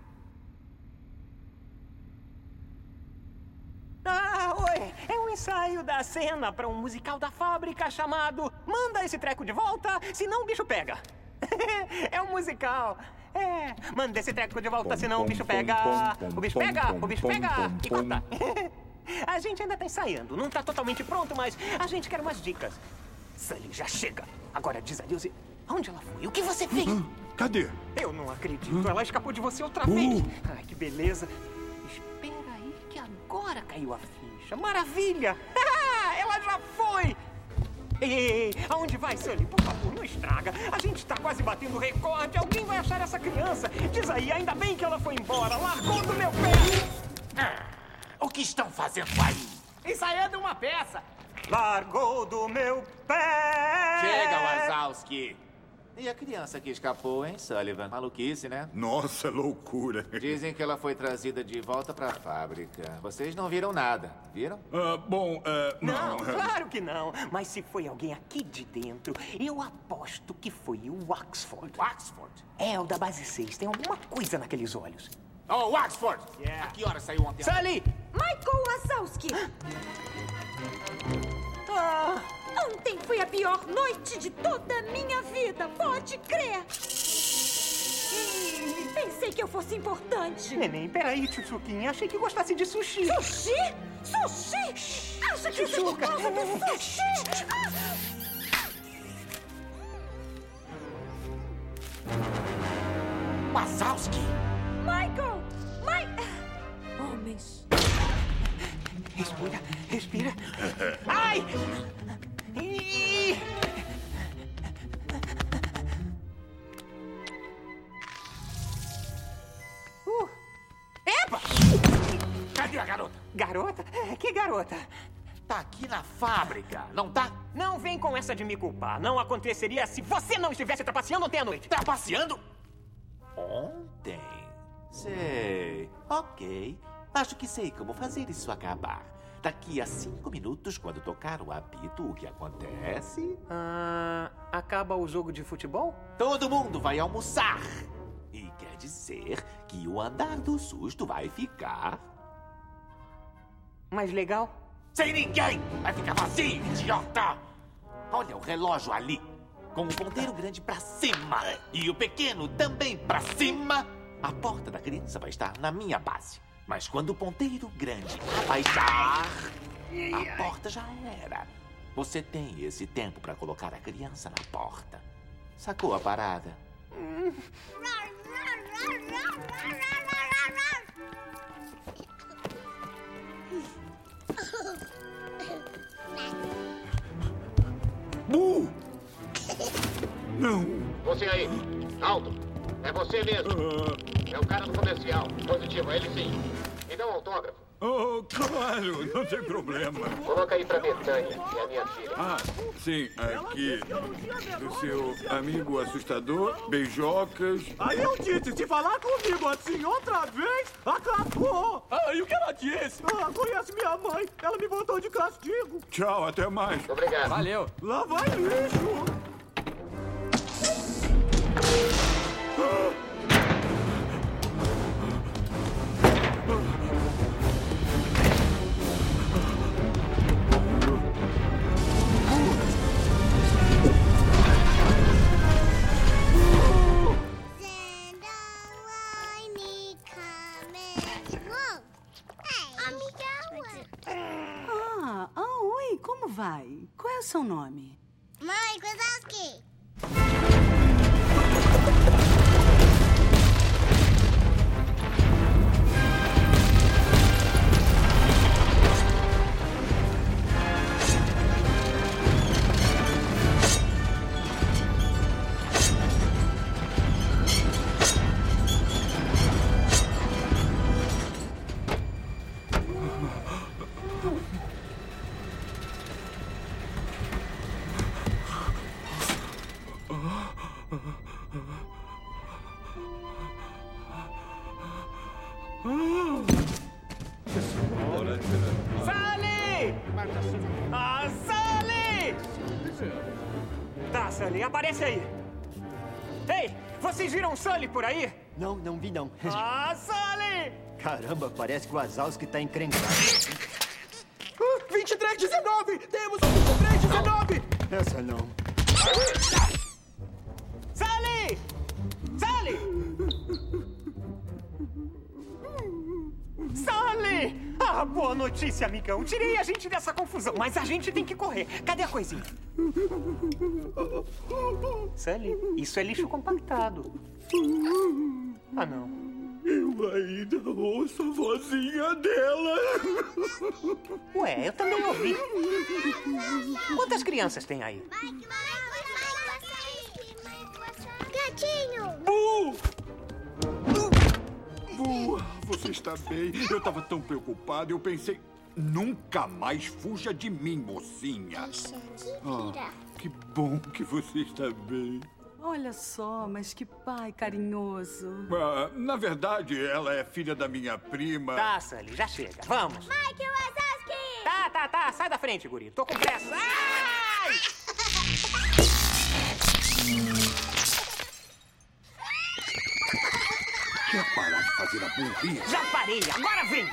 Ah, oi. É um ensaio da cena para um musical da fábrica chamado Manda esse treco de volta, senão o bicho pega. É um musical. É, manda esse treco de volta, senão o bicho pega. O bicho pega, o bicho pega. E corta. A gente ainda tá ensaiando, não tá totalmente pronto, mas a gente quer umas dicas. Sully, já chega. Agora diz adeus e... Onde ela foi? O que você fez? Uhum. Cadê? Eu não acredito. Ela escapou de você outra vez. Ai, que beleza. Espera aí que agora caiu a ficha. Maravilha! Ela já foi! Ei, ei, ei, aonde vai, Sully? Por favor, não estraga. A gente tá quase batendo recorde. Alguém vai achar essa criança. Diz aí, ainda bem que ela foi embora. Largou do meu pé. Ah, o que estão fazendo aí? Ensaiando uma peça. Largou do meu pé. Chega, Wazowski. E a criança que escapou, hein, Sullivan? Maluquice, né? Nossa, loucura. Dizem que ela foi trazida de volta pra fábrica. Vocês não viram nada, viram? Uh, bom, uh, não. não. Claro que não. Mas se foi alguém aqui de dentro, eu aposto que foi o Oxford. Oxford? É, o da base seis. Tem alguma coisa naqueles olhos. Oh, Oxford! Yeah. A que hora saiu ontem? Sully! Michael Wazowski! Ah... Ontem foi a pior noite de toda a minha vida, pode crer! Pensei que eu fosse importante. Neném, peraí, Tchutchuquinha. Achei que gostasse de sushi. Sushi? Sushi? Acha que isso é por causa do sushi? Wazowski! Michael! Mike... Homens... Respira, respira. Ai! Uh. Epa! Cadê a garota? Garota? Que garota? Tá aqui na fábrica, não tá? Não vem com essa de me culpar. Não aconteceria se você não estivesse trapaceando ontem à noite. Trapaceando? Ontem? Sei. Ok. Acho que sei como fazer isso acabar. Daqui a cinco minutos, quando tocar o apito, o que acontece? Ah, acaba o jogo de futebol? Todo mundo vai almoçar. E quer dizer que o andar do susto vai ficar... mais legal? Sem ninguém! Vai ficar vazio, idiota! Olha o relógio ali. Com o ponteiro grande pra cima e o pequeno também pra cima. A porta da criança vai estar na minha base. Mas quando o ponteiro grande abaixar, a porta já era. Você tem esse tempo para colocar a criança na porta. Sacou a parada? Hum. Você mesmo. É o cara do comercial. Positivo, é ele sim. Me dá um autógrafo. Oh, claro, não tem problema. Coloca aí pra Betânia, que é a minha filha. Ah, sim, aqui. Do seu amigo assustador, beijocas. Aí eu disse, se falar comigo assim outra vez, acabou. Ah, e o que ela disse? Ah, conhece minha mãe. Ela me botou de castigo. Tchau, até mais. Obrigado. Valeu. Lá vai lixo. Ah, ah, oi, como vai? Qual é o seu nome? Mãe, Kozowski. Sully! Ah, Sully! Tá, Sully, aparece aí. Ei, vocês viram o Sully por aí? Não, não vi não. Ah, Sully! Caramba, parece que o Wazowski tá encrencado. Uh, vinte e três dezenove! Temos um vinte e três dezenove! Essa não. Sully! Sully! Sully! Ah, boa notícia, amigão. Tirei a gente dessa confusão, mas a gente tem que correr. Cadê a coisinha? Sully, isso é lixo compactado. Ah, não. Eu ainda ouço a vozinha dela. Ué, eu também ouvi. Quantas crianças tem aí? Gatinho! Bu! Bu, você está bem? Eu estava tão preocupado, eu pensei... Nunca mais fuja de mim, mocinha. Ah, que bom que você está bem. Olha só, mas que pai carinhoso. Ah, na verdade, ela é filha da minha prima. Tá, Sully, já chega. Vamos. Mike Wazowski! Tá, tá, tá. Sai da frente, guri. Tô com pressa. Ai! Quer parar de fazer a burrice? Já parei. Agora vem.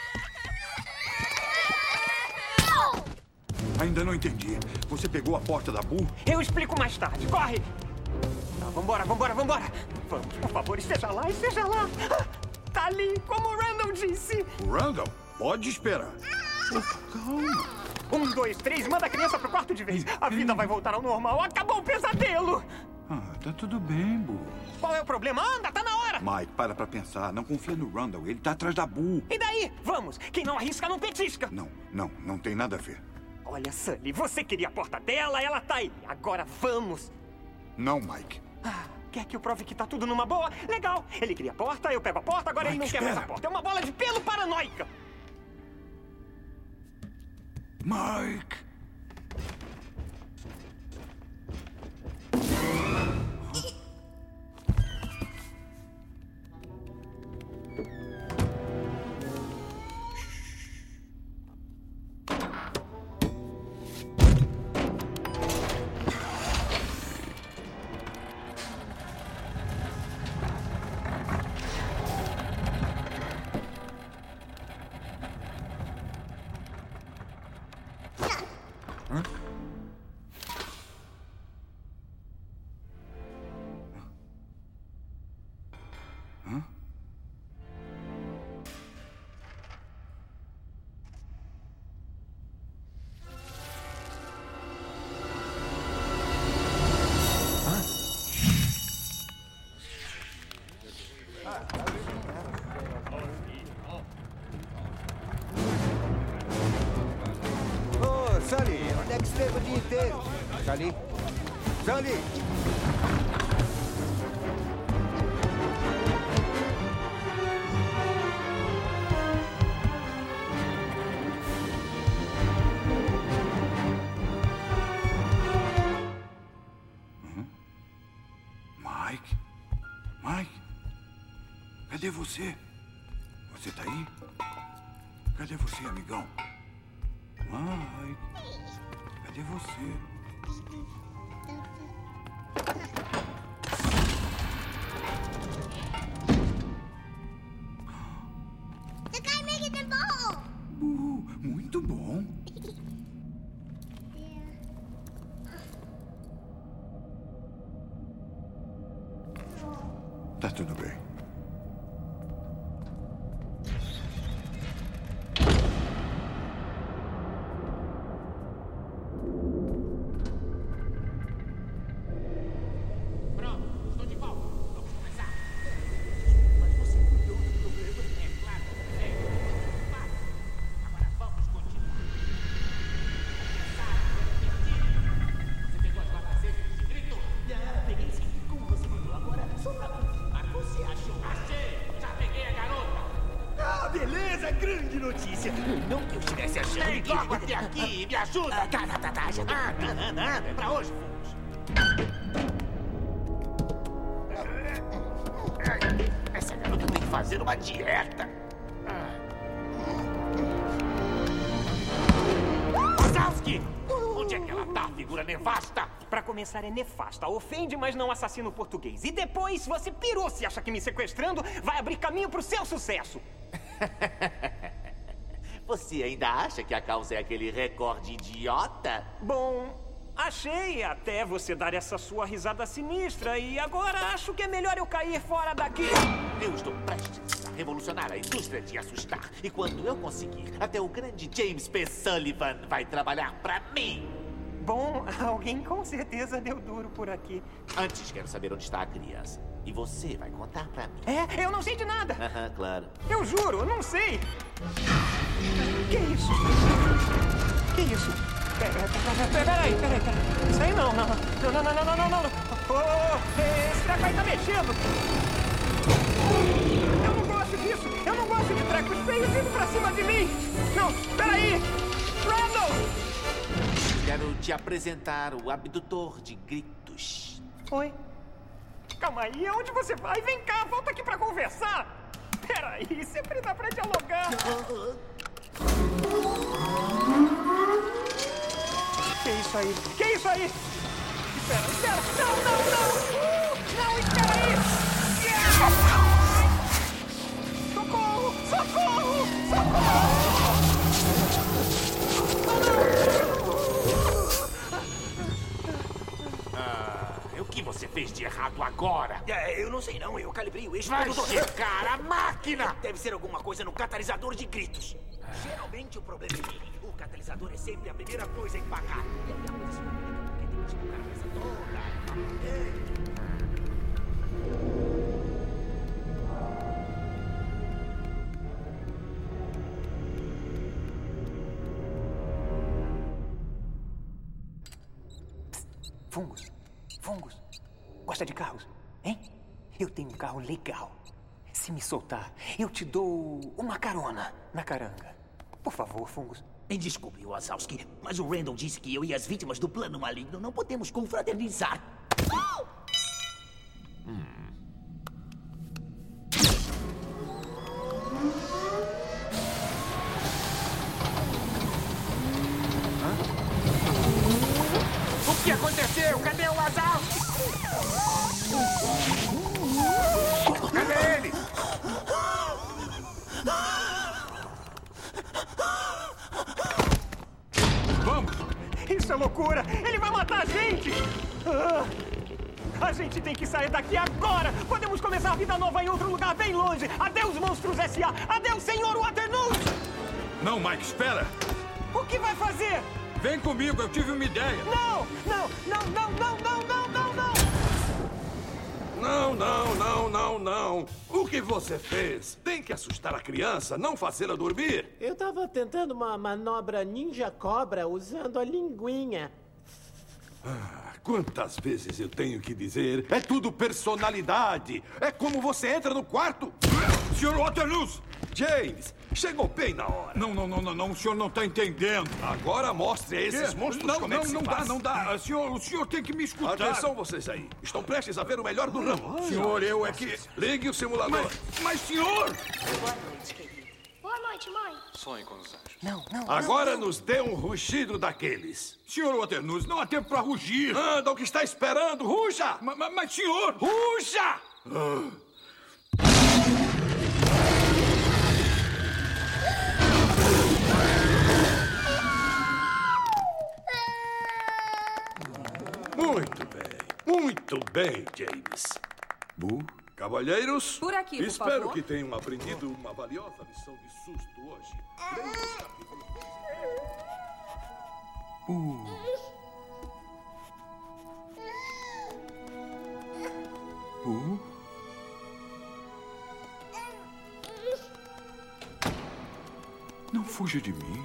Ainda não entendi. Você pegou a porta da Bu? Eu explico mais tarde. Corre. Tá, vambora, vambora, vambora. Vamos, por favor, esteja lá, esteja lá. Tá ali, como o Randall disse. Randall, pode esperar. Calma. Um, dois, três, manda a criança pro quarto de vez. A vida vai voltar ao normal. Acabou o pesadelo. Ah, tá tudo bem, Bu. Qual é o problema? Anda, tá na hora. Mike, para pra pensar. Não confia no Randall. Ele tá atrás da Bu. E daí? Vamos. Quem não arrisca, não petisca. Não, não, não tem nada a ver. Olha, Sully, você queria a porta dela, ela tá aí. Agora vamos. Não, Mike. Ah, quer que eu prove que tá tudo numa boa? Legal. Ele queria a porta, eu pego a porta, agora Mike, ele não espera. quer mais a porta. É uma bola de pelo paranoica. Mike! Ô, Sully, onde é que esteve o dia inteiro? Sully? Sully! Mike? Cadê você? Você tá aí? Cadê você, amigão? Mike? Cadê você? The guy making the ball! Uh, muito bom. Tá tudo bem. Ajuda! Tá, tá, tá, tá. Já tá. Anda, anda, anda. É pra hoje, Fungos. Essa garota tem que fazer uma dieta. Wazowski! Onde é que ela tá, figura nefasta? Pra começar, é nefasta. Ofende, mas não assassina o português. E depois, você pirou se acha que me sequestrando vai abrir caminho pro seu sucesso. Você ainda acha que a causa é aquele recorde idiota? Bom, achei até você dar essa sua risada sinistra e agora acho que é melhor eu cair fora daqui. Eu estou prestes a revolucionar a indústria de assustar. E quando eu conseguir, até o grande James P. Sullivan vai trabalhar pra mim. Bom, alguém com certeza deu duro por aqui. Antes, quero saber onde está a criança. E você vai contar pra mim. É, eu não sei de nada. Aham, claro. Eu juro, eu não sei. Que isso? Que isso? Pera, pera, pera, peraí, peraí, peraí. Isso aí não, não. Não, não, não, não, não, não, não. Oh, esse treco aí tá mexendo. Eu não gosto disso. Eu não gosto de trecos feios vindo pra cima de mim. Não, peraí. Randall! Quero te apresentar o abdutor de gritos. Oi? Calma aí, aonde você vai? Vem cá, volta aqui pra conversar. Peraí, sempre dá pra dialogar. Que isso aí? Que isso aí? Espera, espera! Não, não, não! Uh, não, espera aí! Yeah! Socorro! Socorro! Socorro! Ah, o que você fez de errado agora? É, eu não sei não, eu calibrei o eixo. Vai todo... checar a máquina! Deve ser alguma coisa no catalisador de gritos. Geralmente o problema é dele. O catalisador é sempre a primeira coisa a empacar. E aí a coisa se complica porque tem que desmontar a peça toda. Ei. Fungos, Fungos, gosta de carros, hein? Eu tenho um carro legal. Se me soltar, eu te dou uma carona na caranga. Por favor, Fungos. Me desculpe, Wazowski, mas o Randall disse que eu e as vítimas do plano maligno não podemos confraternizar. Uh! Hum. O que aconteceu? Cadê o Wazowski? Cadê ele? Vamos! Isso é loucura! Ele vai matar a gente! Ah, a gente tem que sair daqui agora! Podemos começar a vida nova em outro lugar bem longe! Adeus, Monstros S A! Adeus, senhor Waternoose! Não, Mike, espera! O que vai fazer? Vem comigo, eu tive uma ideia! Não! Não, não, não, não, não, não, não, não! Não, não, não, não, não! O que você fez? Tem que assustar a criança, não fazê-la dormir! Eu tava tentando uma manobra ninja cobra usando a linguinha. Ah, quantas vezes eu tenho que dizer? É tudo personalidade. É como você entra no quarto. senhor Waterloo! James, chegou bem na hora. Não, não, não, não, não. O senhor não está entendendo. Agora mostre a esses monstros não, como é não, que se não faz. dá, não dá. Senhor, o senhor tem que me escutar. Atenção vocês aí. Estão prestes a ver o melhor do ramo. Senhor, eu é que... Ligue o simulador. Mas, mas senhor... Boa noite, querido. Boa noite, mãe. Sonhe com os anjos. Não, não, Agora não, não. nos dê um rugido daqueles. Senhor Waterloo, não há tempo para rugir. Anda, o que está esperando? Ruja! Mas, mas, mas senhor... Ruja! Ah. Muito bem, muito bem, James. Bu? Cavalheiros, Por aqui, por espero favor. que tenham aprendido uma valiosa lição de susto hoje. Leia os capítulos. Bu. Bu? Não fuja de mim.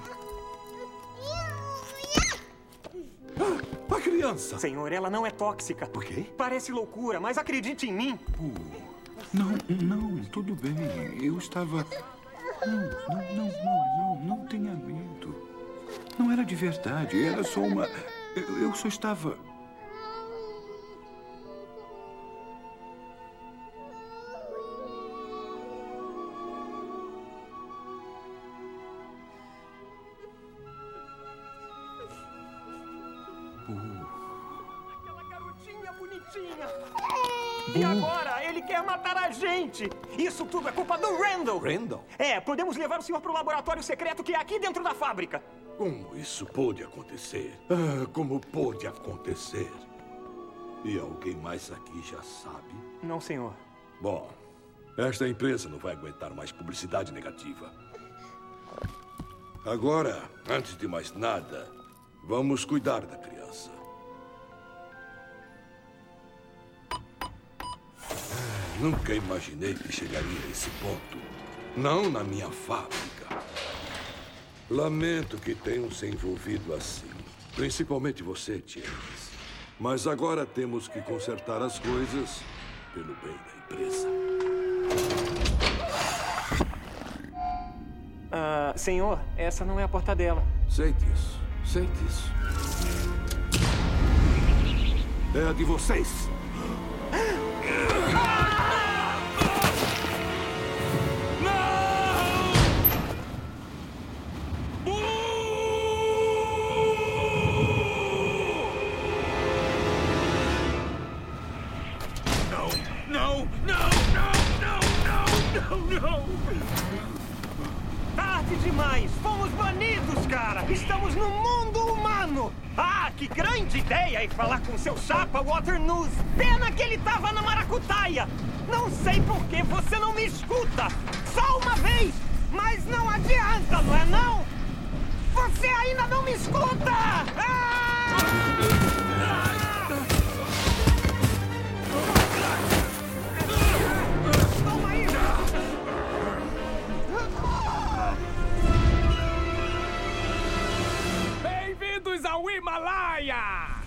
A criança! Senhor, ela não é tóxica. Por quê? Parece loucura, mas acredite em mim. Bu. Não, não, tudo bem. Eu estava... Não, não, não, não, não, não tenha medo. Não era de verdade, era só uma... Eu, eu só estava... Aquela garotinha bonitinha. E agora ele quer matar a gente. Isso tudo é culpa do Randall. Randall? É, podemos levar o senhor para o laboratório secreto que é aqui dentro da fábrica. Como isso pôde acontecer? Ah, como pôde acontecer? E alguém mais aqui já sabe? Não, senhor. Bom, esta empresa não vai aguentar mais publicidade negativa. Agora, antes de mais nada, vamos cuidar da criança. Ah, nunca imaginei que chegaria a esse ponto. Não na minha fábrica. Lamento que tenham se envolvido assim. Principalmente você, James. Mas agora temos que consertar as coisas pelo bem da empresa. Ah, senhor, essa não é a porta dela. Sei disso. Sei disso. É a de vocês. Não, não, não, não, não, não, não! Tarde demais! Fomos banidos, cara! Estamos no mundo humano! Ah, que grande ideia ir falar com seu chapa, Waterloo! Pena que ele tava na maracutaia! Não sei por que você não me escuta! Só uma vez! Mas não adianta, não é não? Você ainda não me escuta! Ah! Bem-vindos ao Himalaia!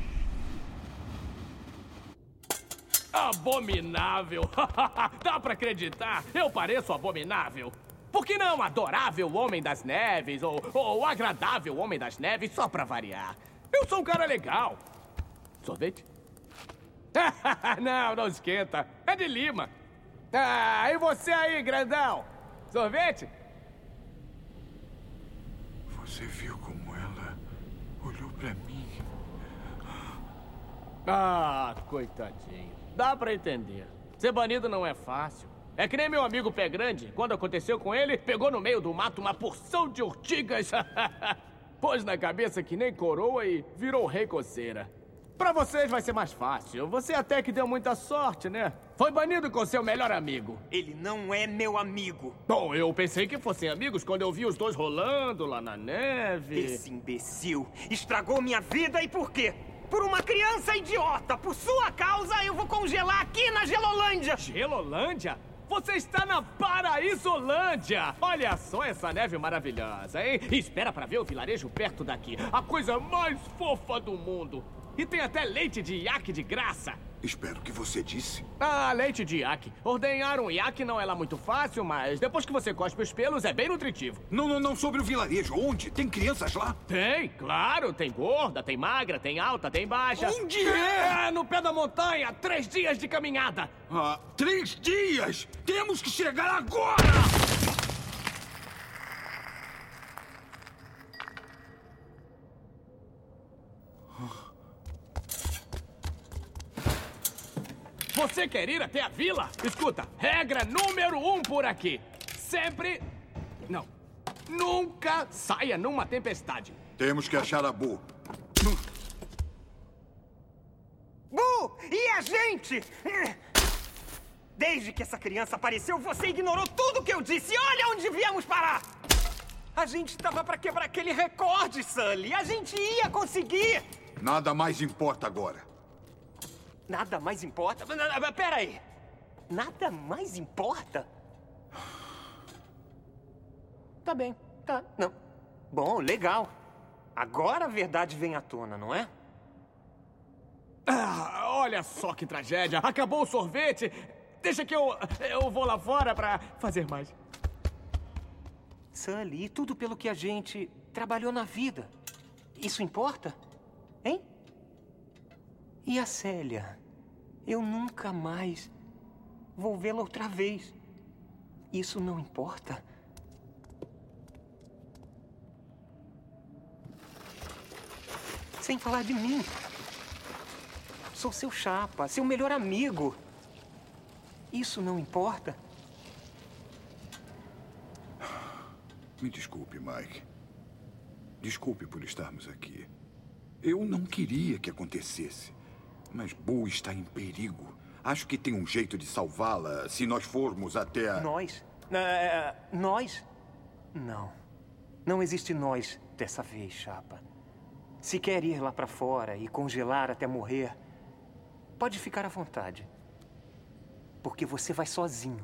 Abominável! Dá pra acreditar? Eu pareço abominável. Por que não adorável homem das neves ou, ou agradável homem das neves, só pra variar? Eu sou um cara legal. Sorvete? Não, não esquenta. É de lima. Ah, e você aí, grandão? Sorvete? Você viu como ela olhou pra mim? Ah, coitadinho. Dá pra entender. Ser banido não é fácil. É que nem meu amigo Pé Grande. Quando aconteceu com ele, pegou no meio do mato uma porção de urtigas. Pôs na cabeça que nem coroa e virou rei coceira. Pra vocês vai ser mais fácil. Você até que deu muita sorte, né? Foi banido com seu melhor amigo. Ele não é meu amigo. Bom, eu pensei que fossem amigos quando eu vi os dois rolando lá na neve. Esse imbecil estragou minha vida e por quê? Por uma criança idiota. Por sua causa, eu vou congelar aqui na Gelolândia. Gelolândia? Você está na Paraísolândia! Olha só essa neve maravilhosa, hein? E espera pra ver o vilarejo perto daqui. A coisa mais fofa do mundo. E tem até leite de iaque de graça. Espero que você disse. Ah, leite de iaque. Ordenhar um iaque não é lá muito fácil, mas depois que você cospe os pelos, é bem nutritivo. Não, não, não, sobre o vilarejo. Onde? Tem crianças lá? Tem, claro. Tem gorda, tem magra, tem alta, tem baixa. Onde é? É, no pé da montanha. Três dias de caminhada. Ah, três dias? Temos que chegar agora! Você quer ir até a vila? Escuta, regra número um por aqui. Sempre... Não. Nunca saia numa tempestade. Temos que achar a Bu. Bu! E a gente? Desde que essa criança apareceu, você ignorou tudo que eu disse. Olha onde viemos parar! A gente estava para quebrar aquele recorde, Sully. A gente ia conseguir! Nada mais importa agora. Nada mais importa? Pera aí. Nada mais importa? Tá bem, tá. Não. Bom, legal. Agora a verdade vem à tona, não é? Ah, olha só que tragédia. Acabou o sorvete. Deixa que eu, eu vou lá fora pra fazer mais. Sully, e tudo pelo que a gente trabalhou na vida. Isso importa? Hein? E a Célia? Eu nunca mais vou vê-la outra vez. Isso não importa? Sem falar de mim. Sou seu chapa, seu melhor amigo. Isso não importa? Me desculpe, Mike. Desculpe por estarmos aqui. Eu não queria que acontecesse. Mas Bu está em perigo. Acho que tem um jeito de salvá-la se nós formos até a... Nós? Uh, nós? Não. Não existe nós dessa vez, chapa. Se quer ir lá pra fora e congelar até morrer, pode ficar à vontade. Porque você vai sozinho.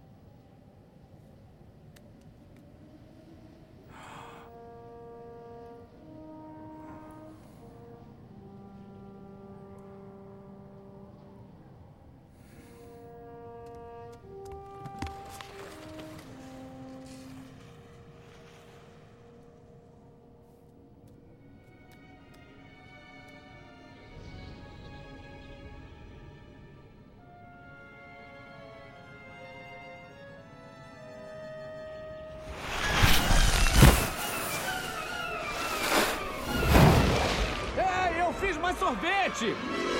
Sorvete!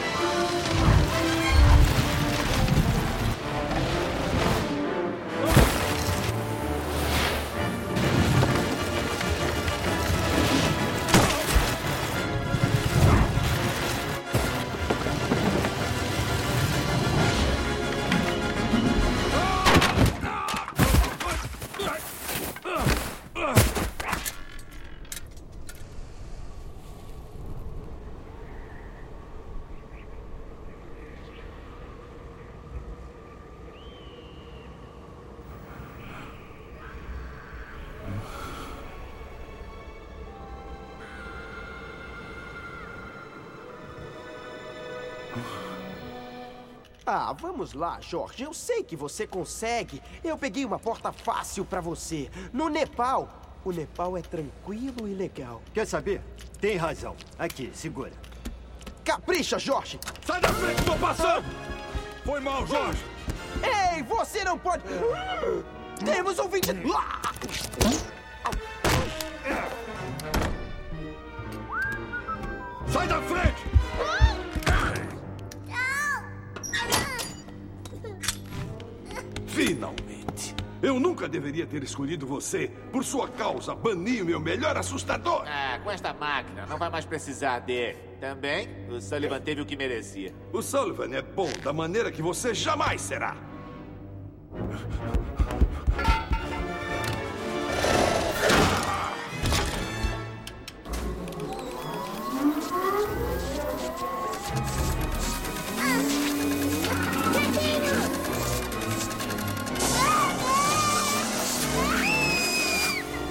Ah, vamos lá, Jorge. Eu sei que você consegue. Eu peguei uma porta fácil pra você. No Nepal. O Nepal é tranquilo e legal. Quer saber? Tem razão. Aqui, segura. Capricha, Jorge! Sai da frente, tô passando! Foi mal, Jorge! Ei, você não pode... Temos um vinte... Sai da frente! Finalmente! Eu nunca deveria ter escolhido você. Por sua causa, bani o meu melhor assustador. Ah, com esta máquina, não vai mais precisar dele. Também, o Sullivan teve o que merecia. O Sullivan é bom da maneira que você jamais será.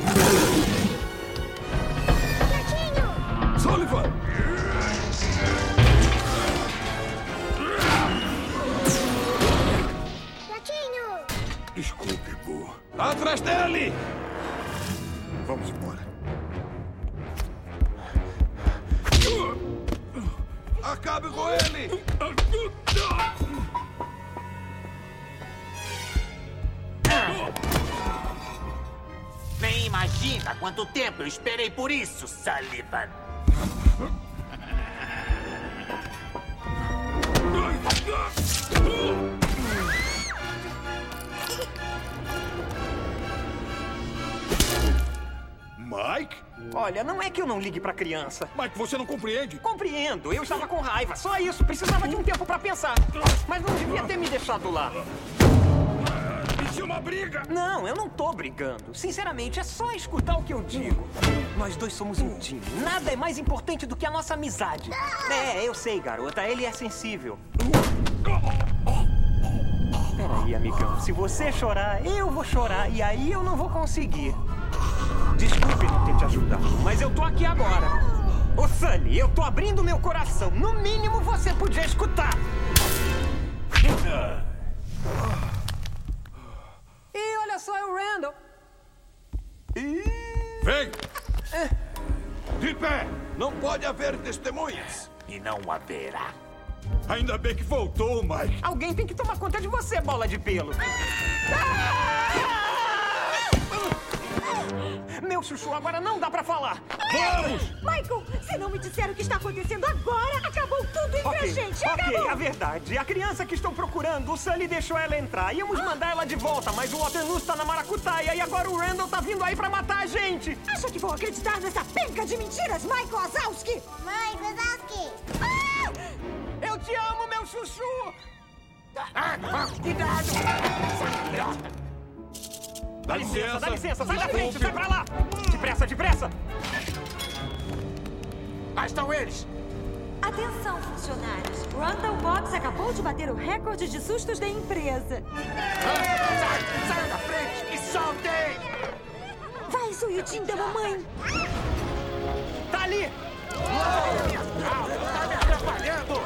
Sullivan! Desculpe, Boo. Atrás dele! Vamos embora. Acabe com ele! Nem imagina quanto tempo eu esperei por isso, Sullivan. Mike? Olha, não é que eu não ligue pra criança. Mike, você não compreende? Compreendo. Eu estava com raiva. Só isso. Precisava de um tempo pra pensar. Mas não devia ter me deixado lá. Isso é uma briga! Não, eu não tô brigando. Sinceramente, é só escutar o que eu digo. Nós dois somos um time. Nada é mais importante do que a nossa amizade. É, eu sei, garota. Ele é sensível. Peraí, amigão. Se você chorar, eu vou chorar. E aí eu não vou conseguir. Desculpe não ter te ajudado, mas eu tô aqui agora. Ô, Sully, eu tô abrindo meu coração. No mínimo, você podia escutar. E olha só, é o Randall. Vem! De pé! Não pode haver testemunhas. E não haverá. Ainda bem que voltou, Mike. Alguém tem que tomar conta de você, bola de pelo. Meu chuchu, agora não dá pra falar. Vamos! Michael, se não me disser o que está acontecendo agora, acabou tudo entre Ok, a gente. ok, Acabou. a verdade. A criança que estão procurando, o Sully deixou ela entrar. Íamos mandar ela de volta, mas o Waterloo está na maracutaia e agora o Randall tá vindo aí pra matar a gente. Acha que vou acreditar nessa penca de mentiras, Michael Wazowski? Mãe, Wazowski! Ah! Eu te amo, meu chuchu! Ah, ah, cuidado! Dá licença, dá licença, sai da frente, sai pra lá! Depressa, depressa! Lá estão eles! Atenção, funcionários. Randall Boggs acabou de bater o recorde de sustos da empresa. Sai, sai da frente e soltem! Vai, Suyutin da mamãe! Tá ali! Não, tá me atrapalhando!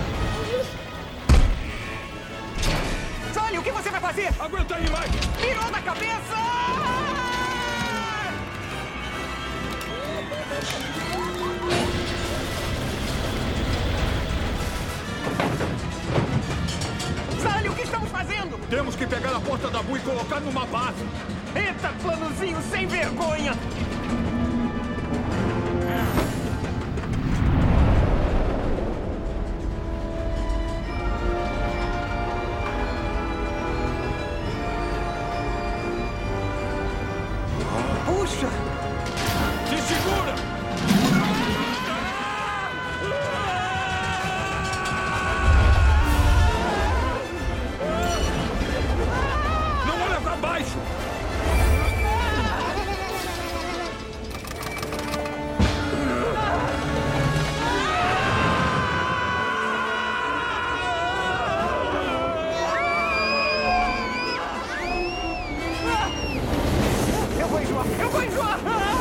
Sully, o que você vai fazer? Aguenta aí, Mike! Virou na cabeça! Sully, o que estamos fazendo? Temos que pegar a porta da Boo e colocar numa base. Eita, planozinho sem vergonha! Puxa! Se segura! Não olha pra baixo! Eu vou enjoar! Eu vou enjoar!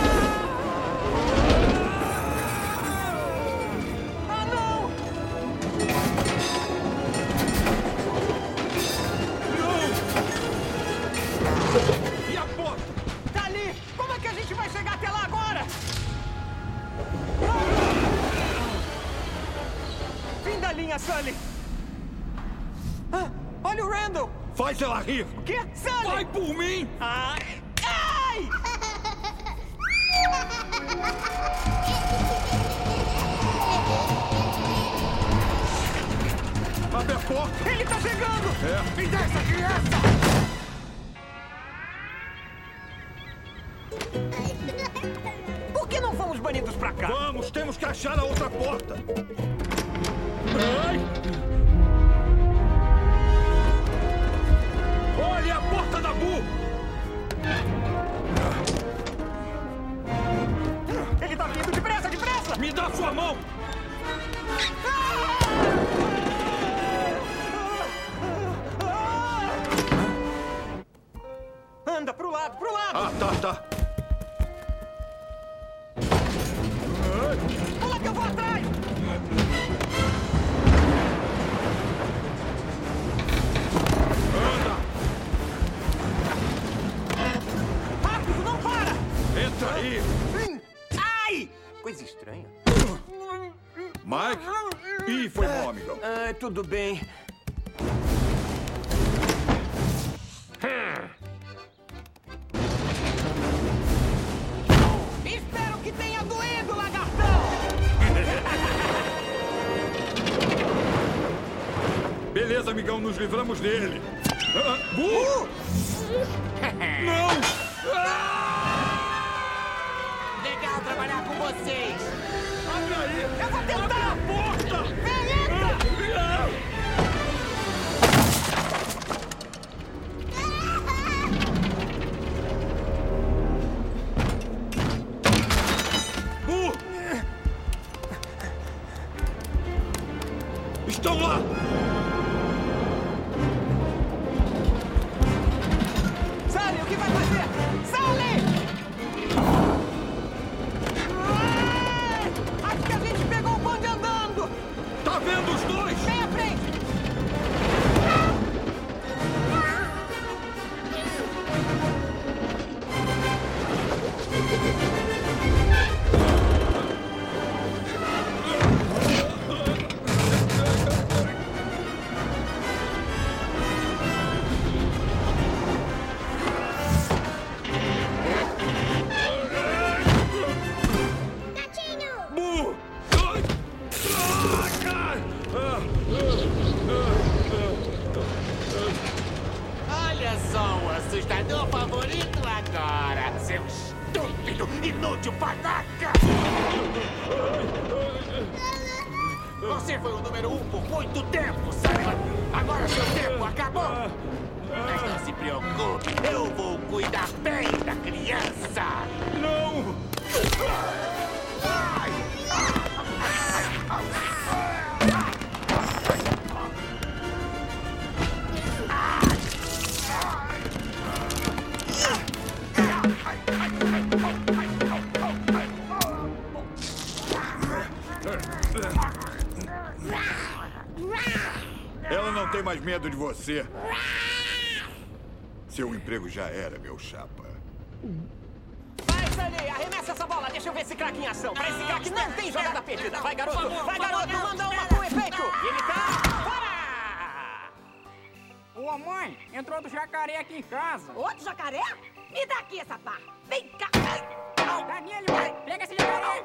Ah, não! E a porta? Tá ali! Como é que a gente vai chegar até lá agora? Fim da linha, Sully! Ah, olha o Randall! Faz ela rir! O quê? Sully! Vai por mim! Ah, ai! Abre a porta! Ele tá chegando! É. Me deixa, criança! Por que não fomos banidos pra cá? Vamos, temos que achar a outra porta! Ai! Olha a porta da Boo! Ele tá vindo! Depressa, depressa! Me dá sua mão! Anda pro lado, pro lado! Ah, tá, tá. Pula que eu vou atrás! Anda! aí! Ai! Coisa estranha. Mike? Ih, foi mal, amigão. Ah, tudo bem. Espero que tenha doído, lagartão! Beleza, amigão, nos livramos dele. Ah, uh! Não! Legal trabalhar com vocês! Abre aí! Eu vou tentar a porta! Vem, entra! Uh! Estão lá! Sally, o que vai fazer? Sally! Acho que a gente pegou o bonde andando! Tá vendo os dois? Vem à frente! Bu! Olha só o assustador favorito agora, seu estúpido, inútil panaca! Você foi o número um por muito tempo, saiba! Agora seu tempo acabou! Mas não se preocupe, eu vou cuidar bem da criança! Não! Ela não tem mais medo de você. Seu emprego já era, meu chapa. Vai, Sally, arremessa essa bola. Deixa eu ver esse craque em ação. Pra esse craque não tem jogada perdida. Vai, garoto. Vai, garoto. Manda uma com efeito. E ele tá fora! Ô, mãe, entrou outro jacaré aqui em casa. Outro jacaré? Me dá aqui essa pá. Vem cá. Tá nele, mãe. Pega esse jacaré.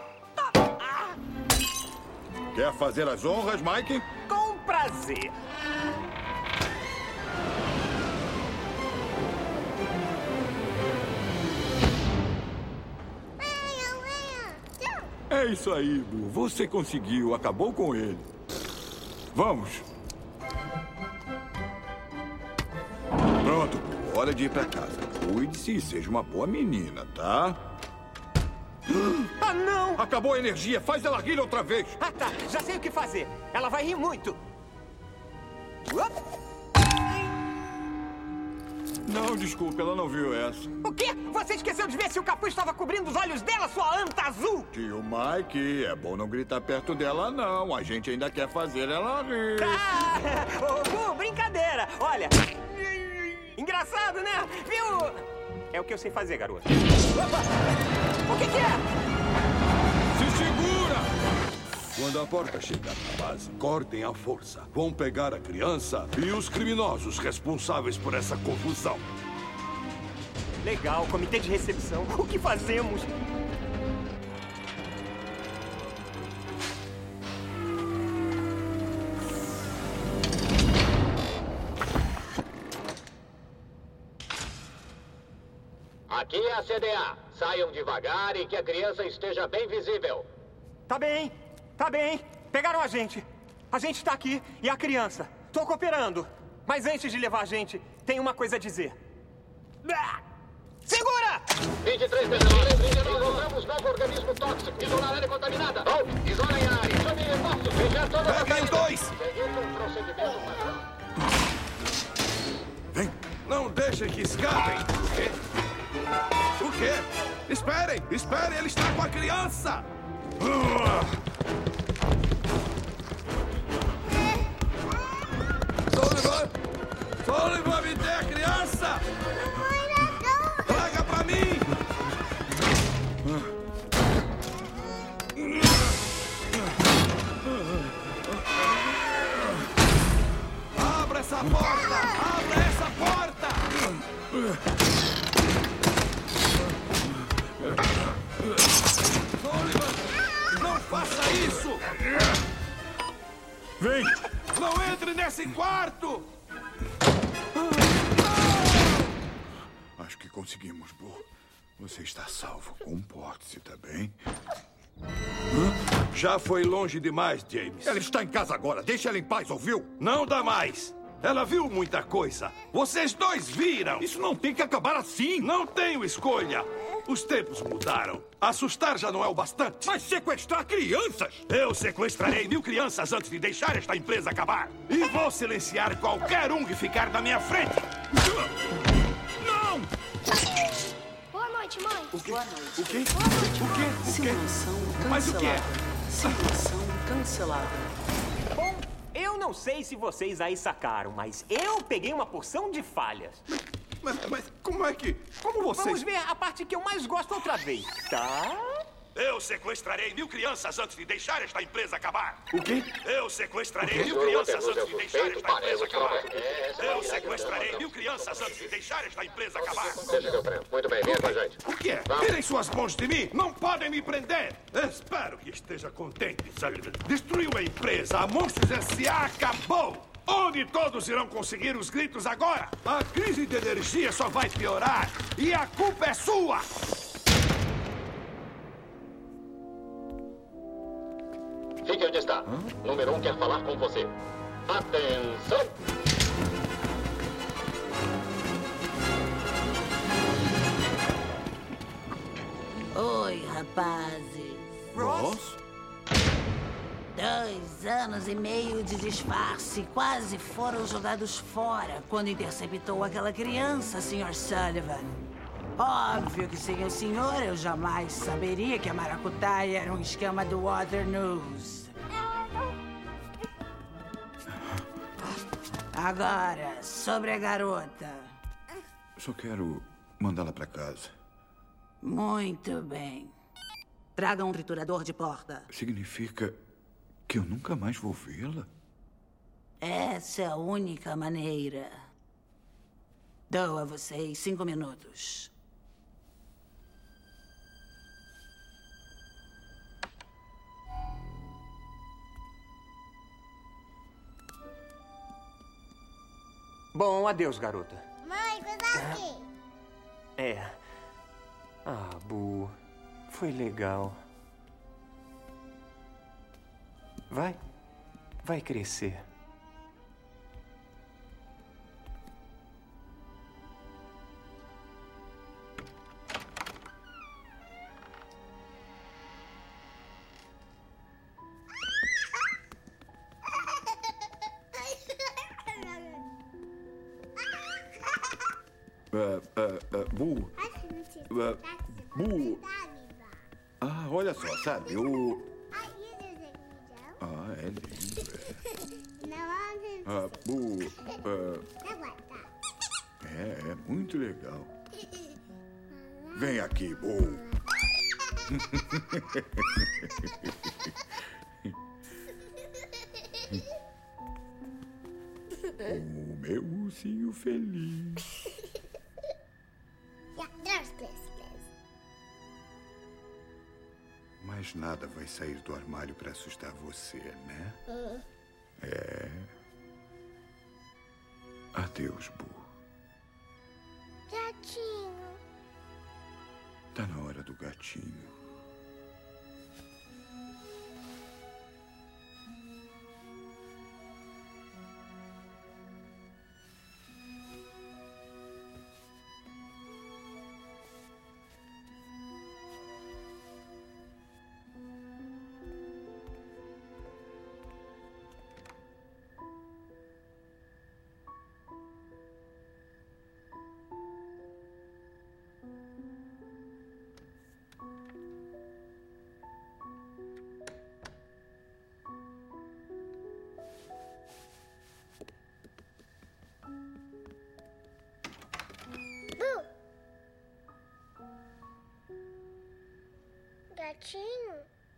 Quer fazer as honras, Mike? Com prazer. É isso aí, Bu. Você conseguiu. Acabou com ele. Vamos. Pronto, Bu. Hora de ir pra casa. Cuide-se e seja uma boa menina, tá? Ah, não! Acabou a energia. Faz ela rir outra vez. Ah, tá. Já sei o que fazer. Ela vai rir muito. Uop. Não, desculpa. Ela não viu essa. O quê? Você esqueceu de ver se o capuz estava cobrindo os olhos dela, sua anta azul? Tio Mike, é bom não gritar perto dela, não. A gente ainda quer fazer ela rir. Ah, ô, Bu, brincadeira. Olha. Engraçado, né? Viu? É o que eu sei fazer, garoto. Opa! O que, que é? Se segura! Quando a porta chegar na base, cortem a força. Vão pegar a criança e os criminosos responsáveis por essa confusão. Legal, comitê de recepção. O que fazemos? Aqui é a C D A. Saiam devagar e que a criança esteja bem visível. Tá bem, tá bem. Pegaram a gente. A gente tá aqui e a criança. Tô cooperando. Mas antes de levar a gente, tem uma coisa a dizer. Segura! vinte e três menores, encontramos novo organismo tóxico. Isolar área contaminada. Bom, isolem a área. Chamem reforços. Vigiar toda a Peguem dois! Seguindo um procedimento padrão. Vem, não deixem que escapem. O quê? O quê? Esperem, esperem, ele está com a criança! Sullivan! Sullivan, me dê a criança! Traga pra mim! nesse quarto! Acho que conseguimos, Boo. Você está salvo. Comporte-se, tá bem? Hã? Já foi longe demais, James. Ela está em casa agora. Deixa ela em paz, ouviu? Não dá mais. Ela viu muita coisa. Vocês dois viram. Isso não tem que acabar assim. Não tenho escolha. Os tempos mudaram. Assustar já não é o bastante. Mas sequestrar crianças? Eu sequestrarei mil crianças antes de deixar esta empresa acabar. E vou silenciar qualquer um que ficar na minha frente. Não! Boa noite, mãe. O quê? Boa noite. O quê? Boa noite, O quê? O quê? Simulação cancelada. Mas o que é? Simulação cancelada. Bom, eu não sei se vocês aí sacaram, mas eu peguei uma porção de falhas. Mas, mas como é que... Como vocês... Vamos ver a parte que eu mais gosto outra vez, tá? Eu sequestrarei mil crianças antes de deixar esta empresa acabar. O quê? Eu sequestrarei mil crianças antes de deixar esta empresa acabar. Eu sequestrarei mil crianças antes de deixar esta empresa acabar. Deixa seu trem. Muito bem, venha com a gente. O que é? Tirem suas mãos de mim! Não podem me prender! Espero que esteja contente, Sullivan. Destruiu a empresa. A Monstros S A acabou! Onde todos irão conseguir os gritos agora? A crise de energia só vai piorar. E a culpa é sua! Fique onde está. Hã? Número um quer falar com você. Atenção! Oi, rapazes. Ross? Dois anos e meio de disfarce quase foram jogados fora quando interceptou aquela criança, senhor Sullivan. Óbvio que sem o senhor eu jamais saberia que a maracutaia era um esquema do Water News. Agora, sobre a garota. Só quero mandá-la para casa. Muito bem. Traga um triturador de porta. Significa que eu nunca mais vou vê-la? Essa é a única maneira. Dou a vocês cinco minutos. Bom, adeus, garota. Mãe, coisa aqui. É. Ah, Bu. Foi legal. Vai. Vai crescer. Uh, uh, uh, Bu. Uh, Bu. Ah, olha só, sabe? O. Ah, é lindo. É. Ah, Bu. Uh... É, é muito legal. Vem aqui, Bu. O meu ursinho feliz. Mas nada vai sair do armário para assustar você, né? Uhum. É. Adeus, Bu. Gatinho. Tá na hora do gatinho. Gatinho?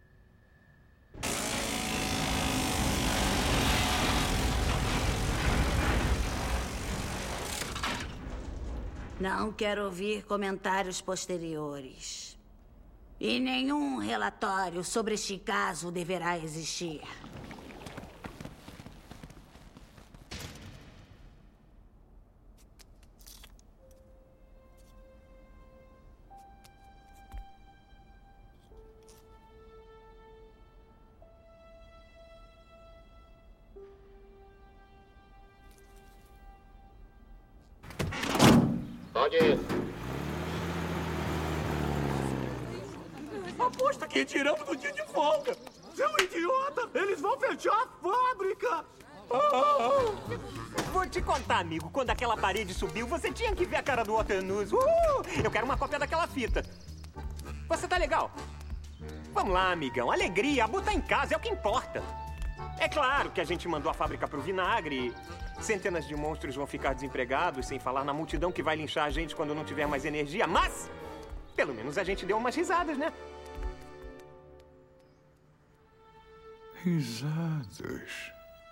Não quero ouvir comentários posteriores. E nenhum relatório sobre este caso deverá existir. Pode ir. Aposta que retiramos no dia de folga. Seu idiota! Eles vão fechar a fábrica! Vou te contar, amigo. Quando aquela parede subiu, você tinha que ver a cara do Waternoose. Uh! Eu quero uma cópia daquela fita. Você tá legal? Vamos lá, amigão. Alegria, a botar em casa é o que importa. É claro que a gente mandou a fábrica pro vinagre. Centenas de monstros vão ficar desempregados, sem falar na multidão que vai linchar a gente quando não tiver mais energia. Mas, pelo menos a gente deu umas risadas, né? Risadas.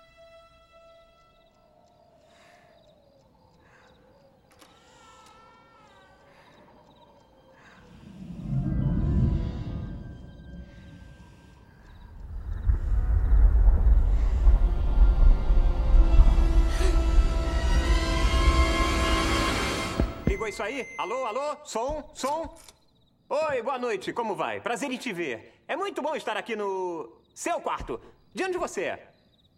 Ligou isso aí? Alô, alô? Som, som? Oi, boa noite, como vai? Prazer em te ver. É muito bom estar aqui no seu quarto. De onde você é?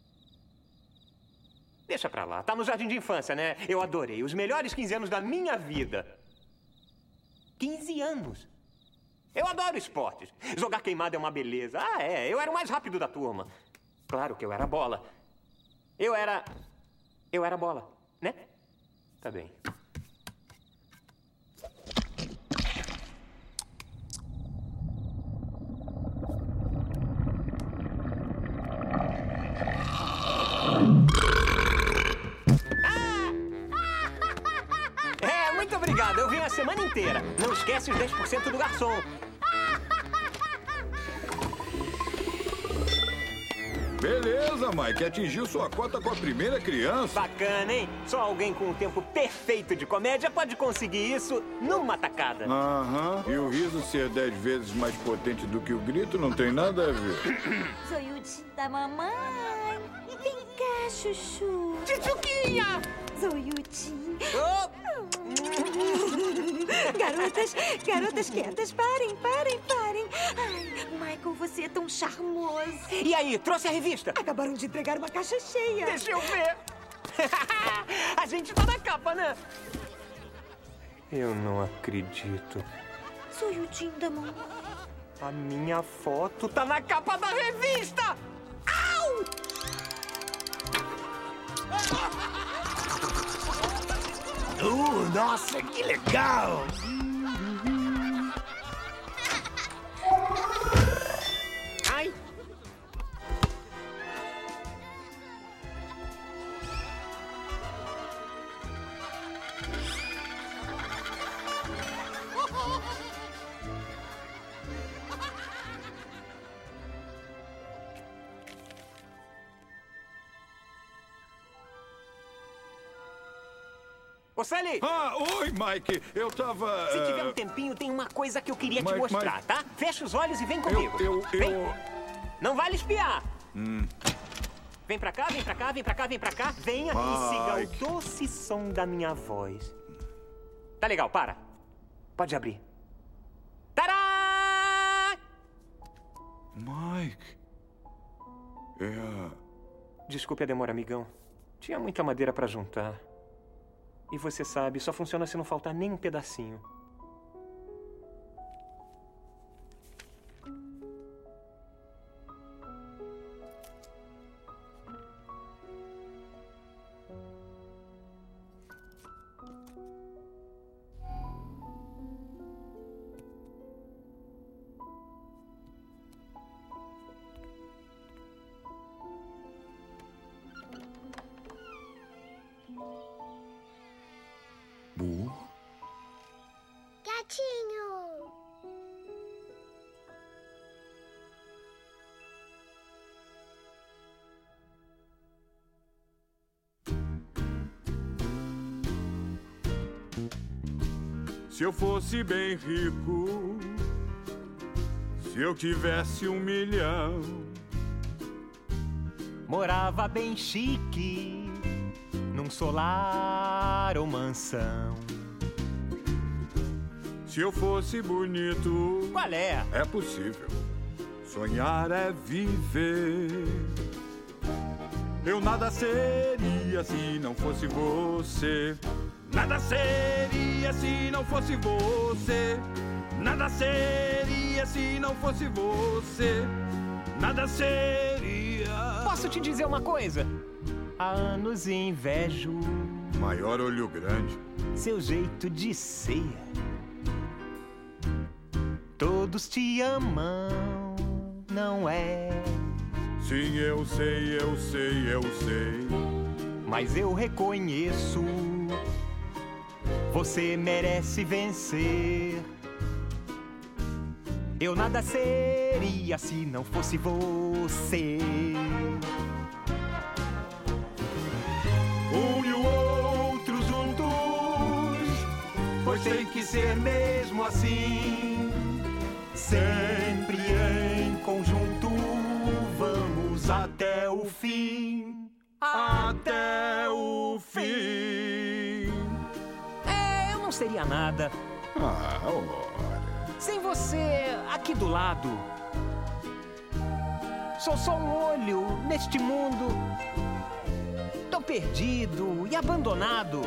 Deixa pra lá, tá no jardim de infância, né? Eu adorei, os melhores quinze anos da minha vida. quinze anos? Eu adoro esportes. Jogar queimado é uma beleza. Ah, é, eu era o mais rápido da turma. Claro que eu era bola. Eu era... Eu era bola, né? Tá bem. É, muito obrigado. Eu vim a semana inteira. Não esquece os dez por cento do garçom. Beleza, Mike. Atingiu sua cota com a primeira criança. Bacana, hein? Só alguém com um tempo perfeito de comédia pode conseguir isso numa tacada. Aham. E o riso ser dez vezes mais potente do que o grito não tem nada a ver. Zoiuti da mamãe. Vem cá, chuchu. Tchutchuquinha! Zoiuti. Oh. Garotas, garotas quietas, parem, parem, parem. Ai, Michael, você é tão charmoso. E aí, trouxe a revista? Acabaram de entregar uma caixa cheia. Deixa eu ver. A gente tá na capa, né? Eu não acredito. Zoiuti da mamãe. A minha foto tá na capa da revista! Au! Uh, nossa, que legal! Ai! Ô, Sally! Ah, oi, Mike. Eu tava... Se tiver uh... um tempinho, tem uma coisa que eu queria Mike, te mostrar, Mike... tá? Fecha os olhos e vem comigo. Eu, eu, vem. eu... Não vale espiar. Hum. Vem pra cá, vem pra cá, vem pra cá, vem pra cá. Venha Mike. e siga o doce som da minha voz. Tá legal, para. Pode abrir. Tadá! Mike... É... Desculpe a demora, amigão. Tinha muita madeira pra juntar. E você sabe, só funciona se não faltar nem um pedacinho. Gatinho! Se eu fosse bem rico, se eu tivesse um milhão, morava bem chique, num solar ou mansão. Se eu fosse bonito... Qual é? É possível. Sonhar é viver. Eu nada seria se não fosse você. Nada seria se não fosse você. Nada seria se não fosse você. Nada seria. Posso te dizer uma coisa? Há anos invejo Maior olho grande. seu jeito de ser. Todos te amam, não é? Sim, eu sei, eu sei, eu sei. Mas eu reconheço, você merece vencer. Eu nada seria se não fosse você. Um e o outro juntos, pois tem que ser mesmo assim. Sempre em conjunto, vamos até o fim. Até o fim. É, eu não seria nada. Ah, ora. Sem você aqui do lado. Sou só um olho neste mundo tão perdido e abandonado.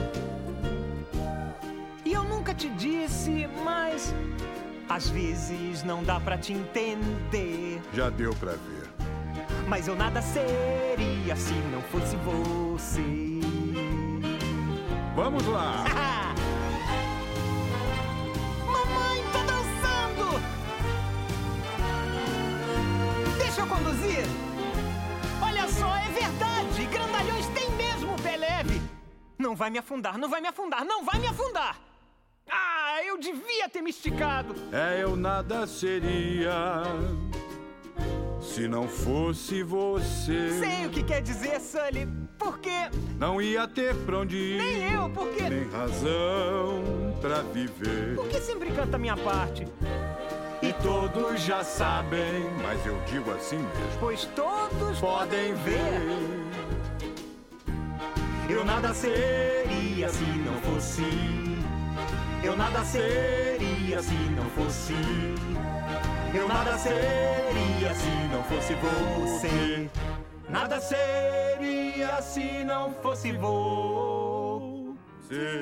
E eu nunca te disse, mas às vezes não dá pra te entender. Já deu pra ver. Mas eu nada seria se não fosse você. Vamos lá. Mamãe, tô dançando! Deixa eu conduzir. Olha só, é verdade. Grandalhões têm mesmo pé leve. Não vai me afundar, não vai me afundar, não vai me afundar. Ah, eu devia ter me esticado. É, eu nada seria se não fosse você. Sei o que quer dizer, Sully. Porque não ia ter pra onde ir. Nem eu, porque nem razão pra viver. Por que sempre canta a minha parte? E todos já sabem, mas eu digo assim mesmo. Pois todos podem ver. Eu nada seria se não fosse. Eu nada seria se não fosse. Eu nada seria se não fosse você. Nada seria se não fosse você.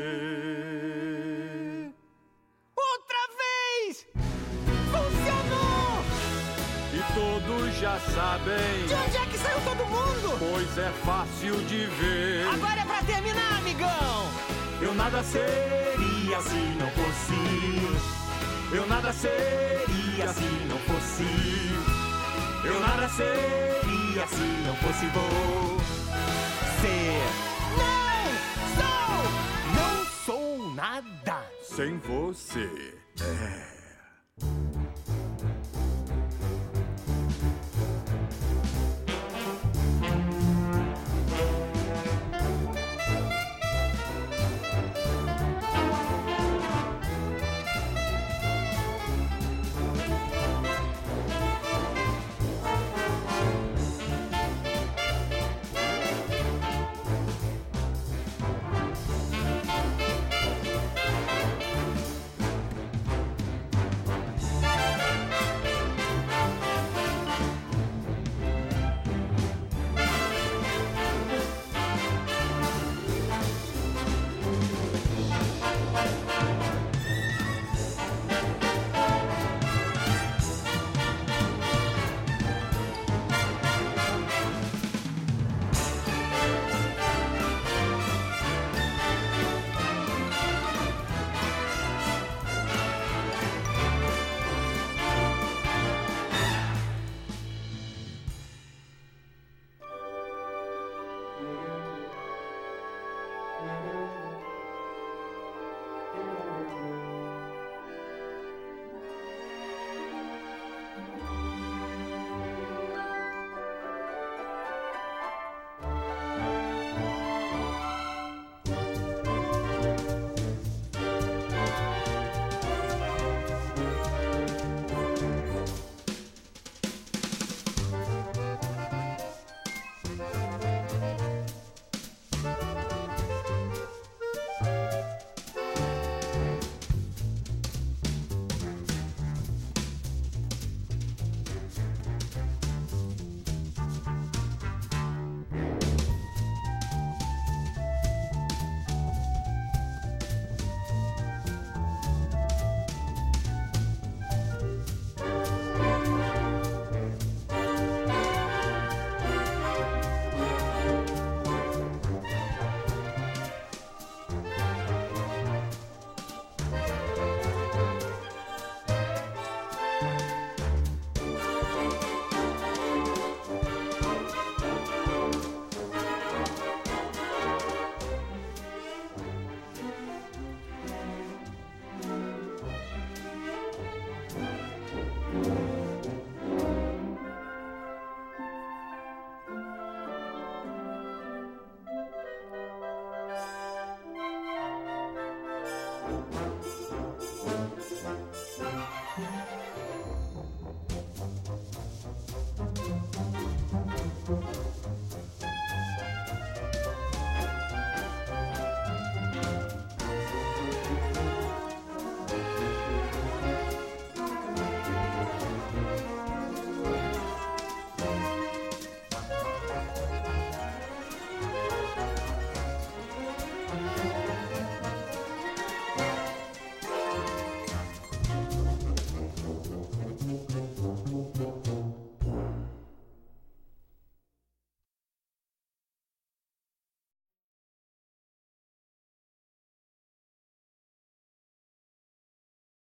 Outra vez! Funcionou! E todos já sabem. De onde é que saiu todo mundo? Pois é fácil de ver. Agora é pra terminar, amigão! Eu nada seria se não fosse. Eu nada seria se não fosse. Eu nada seria se não fosse você. Não sou, não sou nada sem você. É.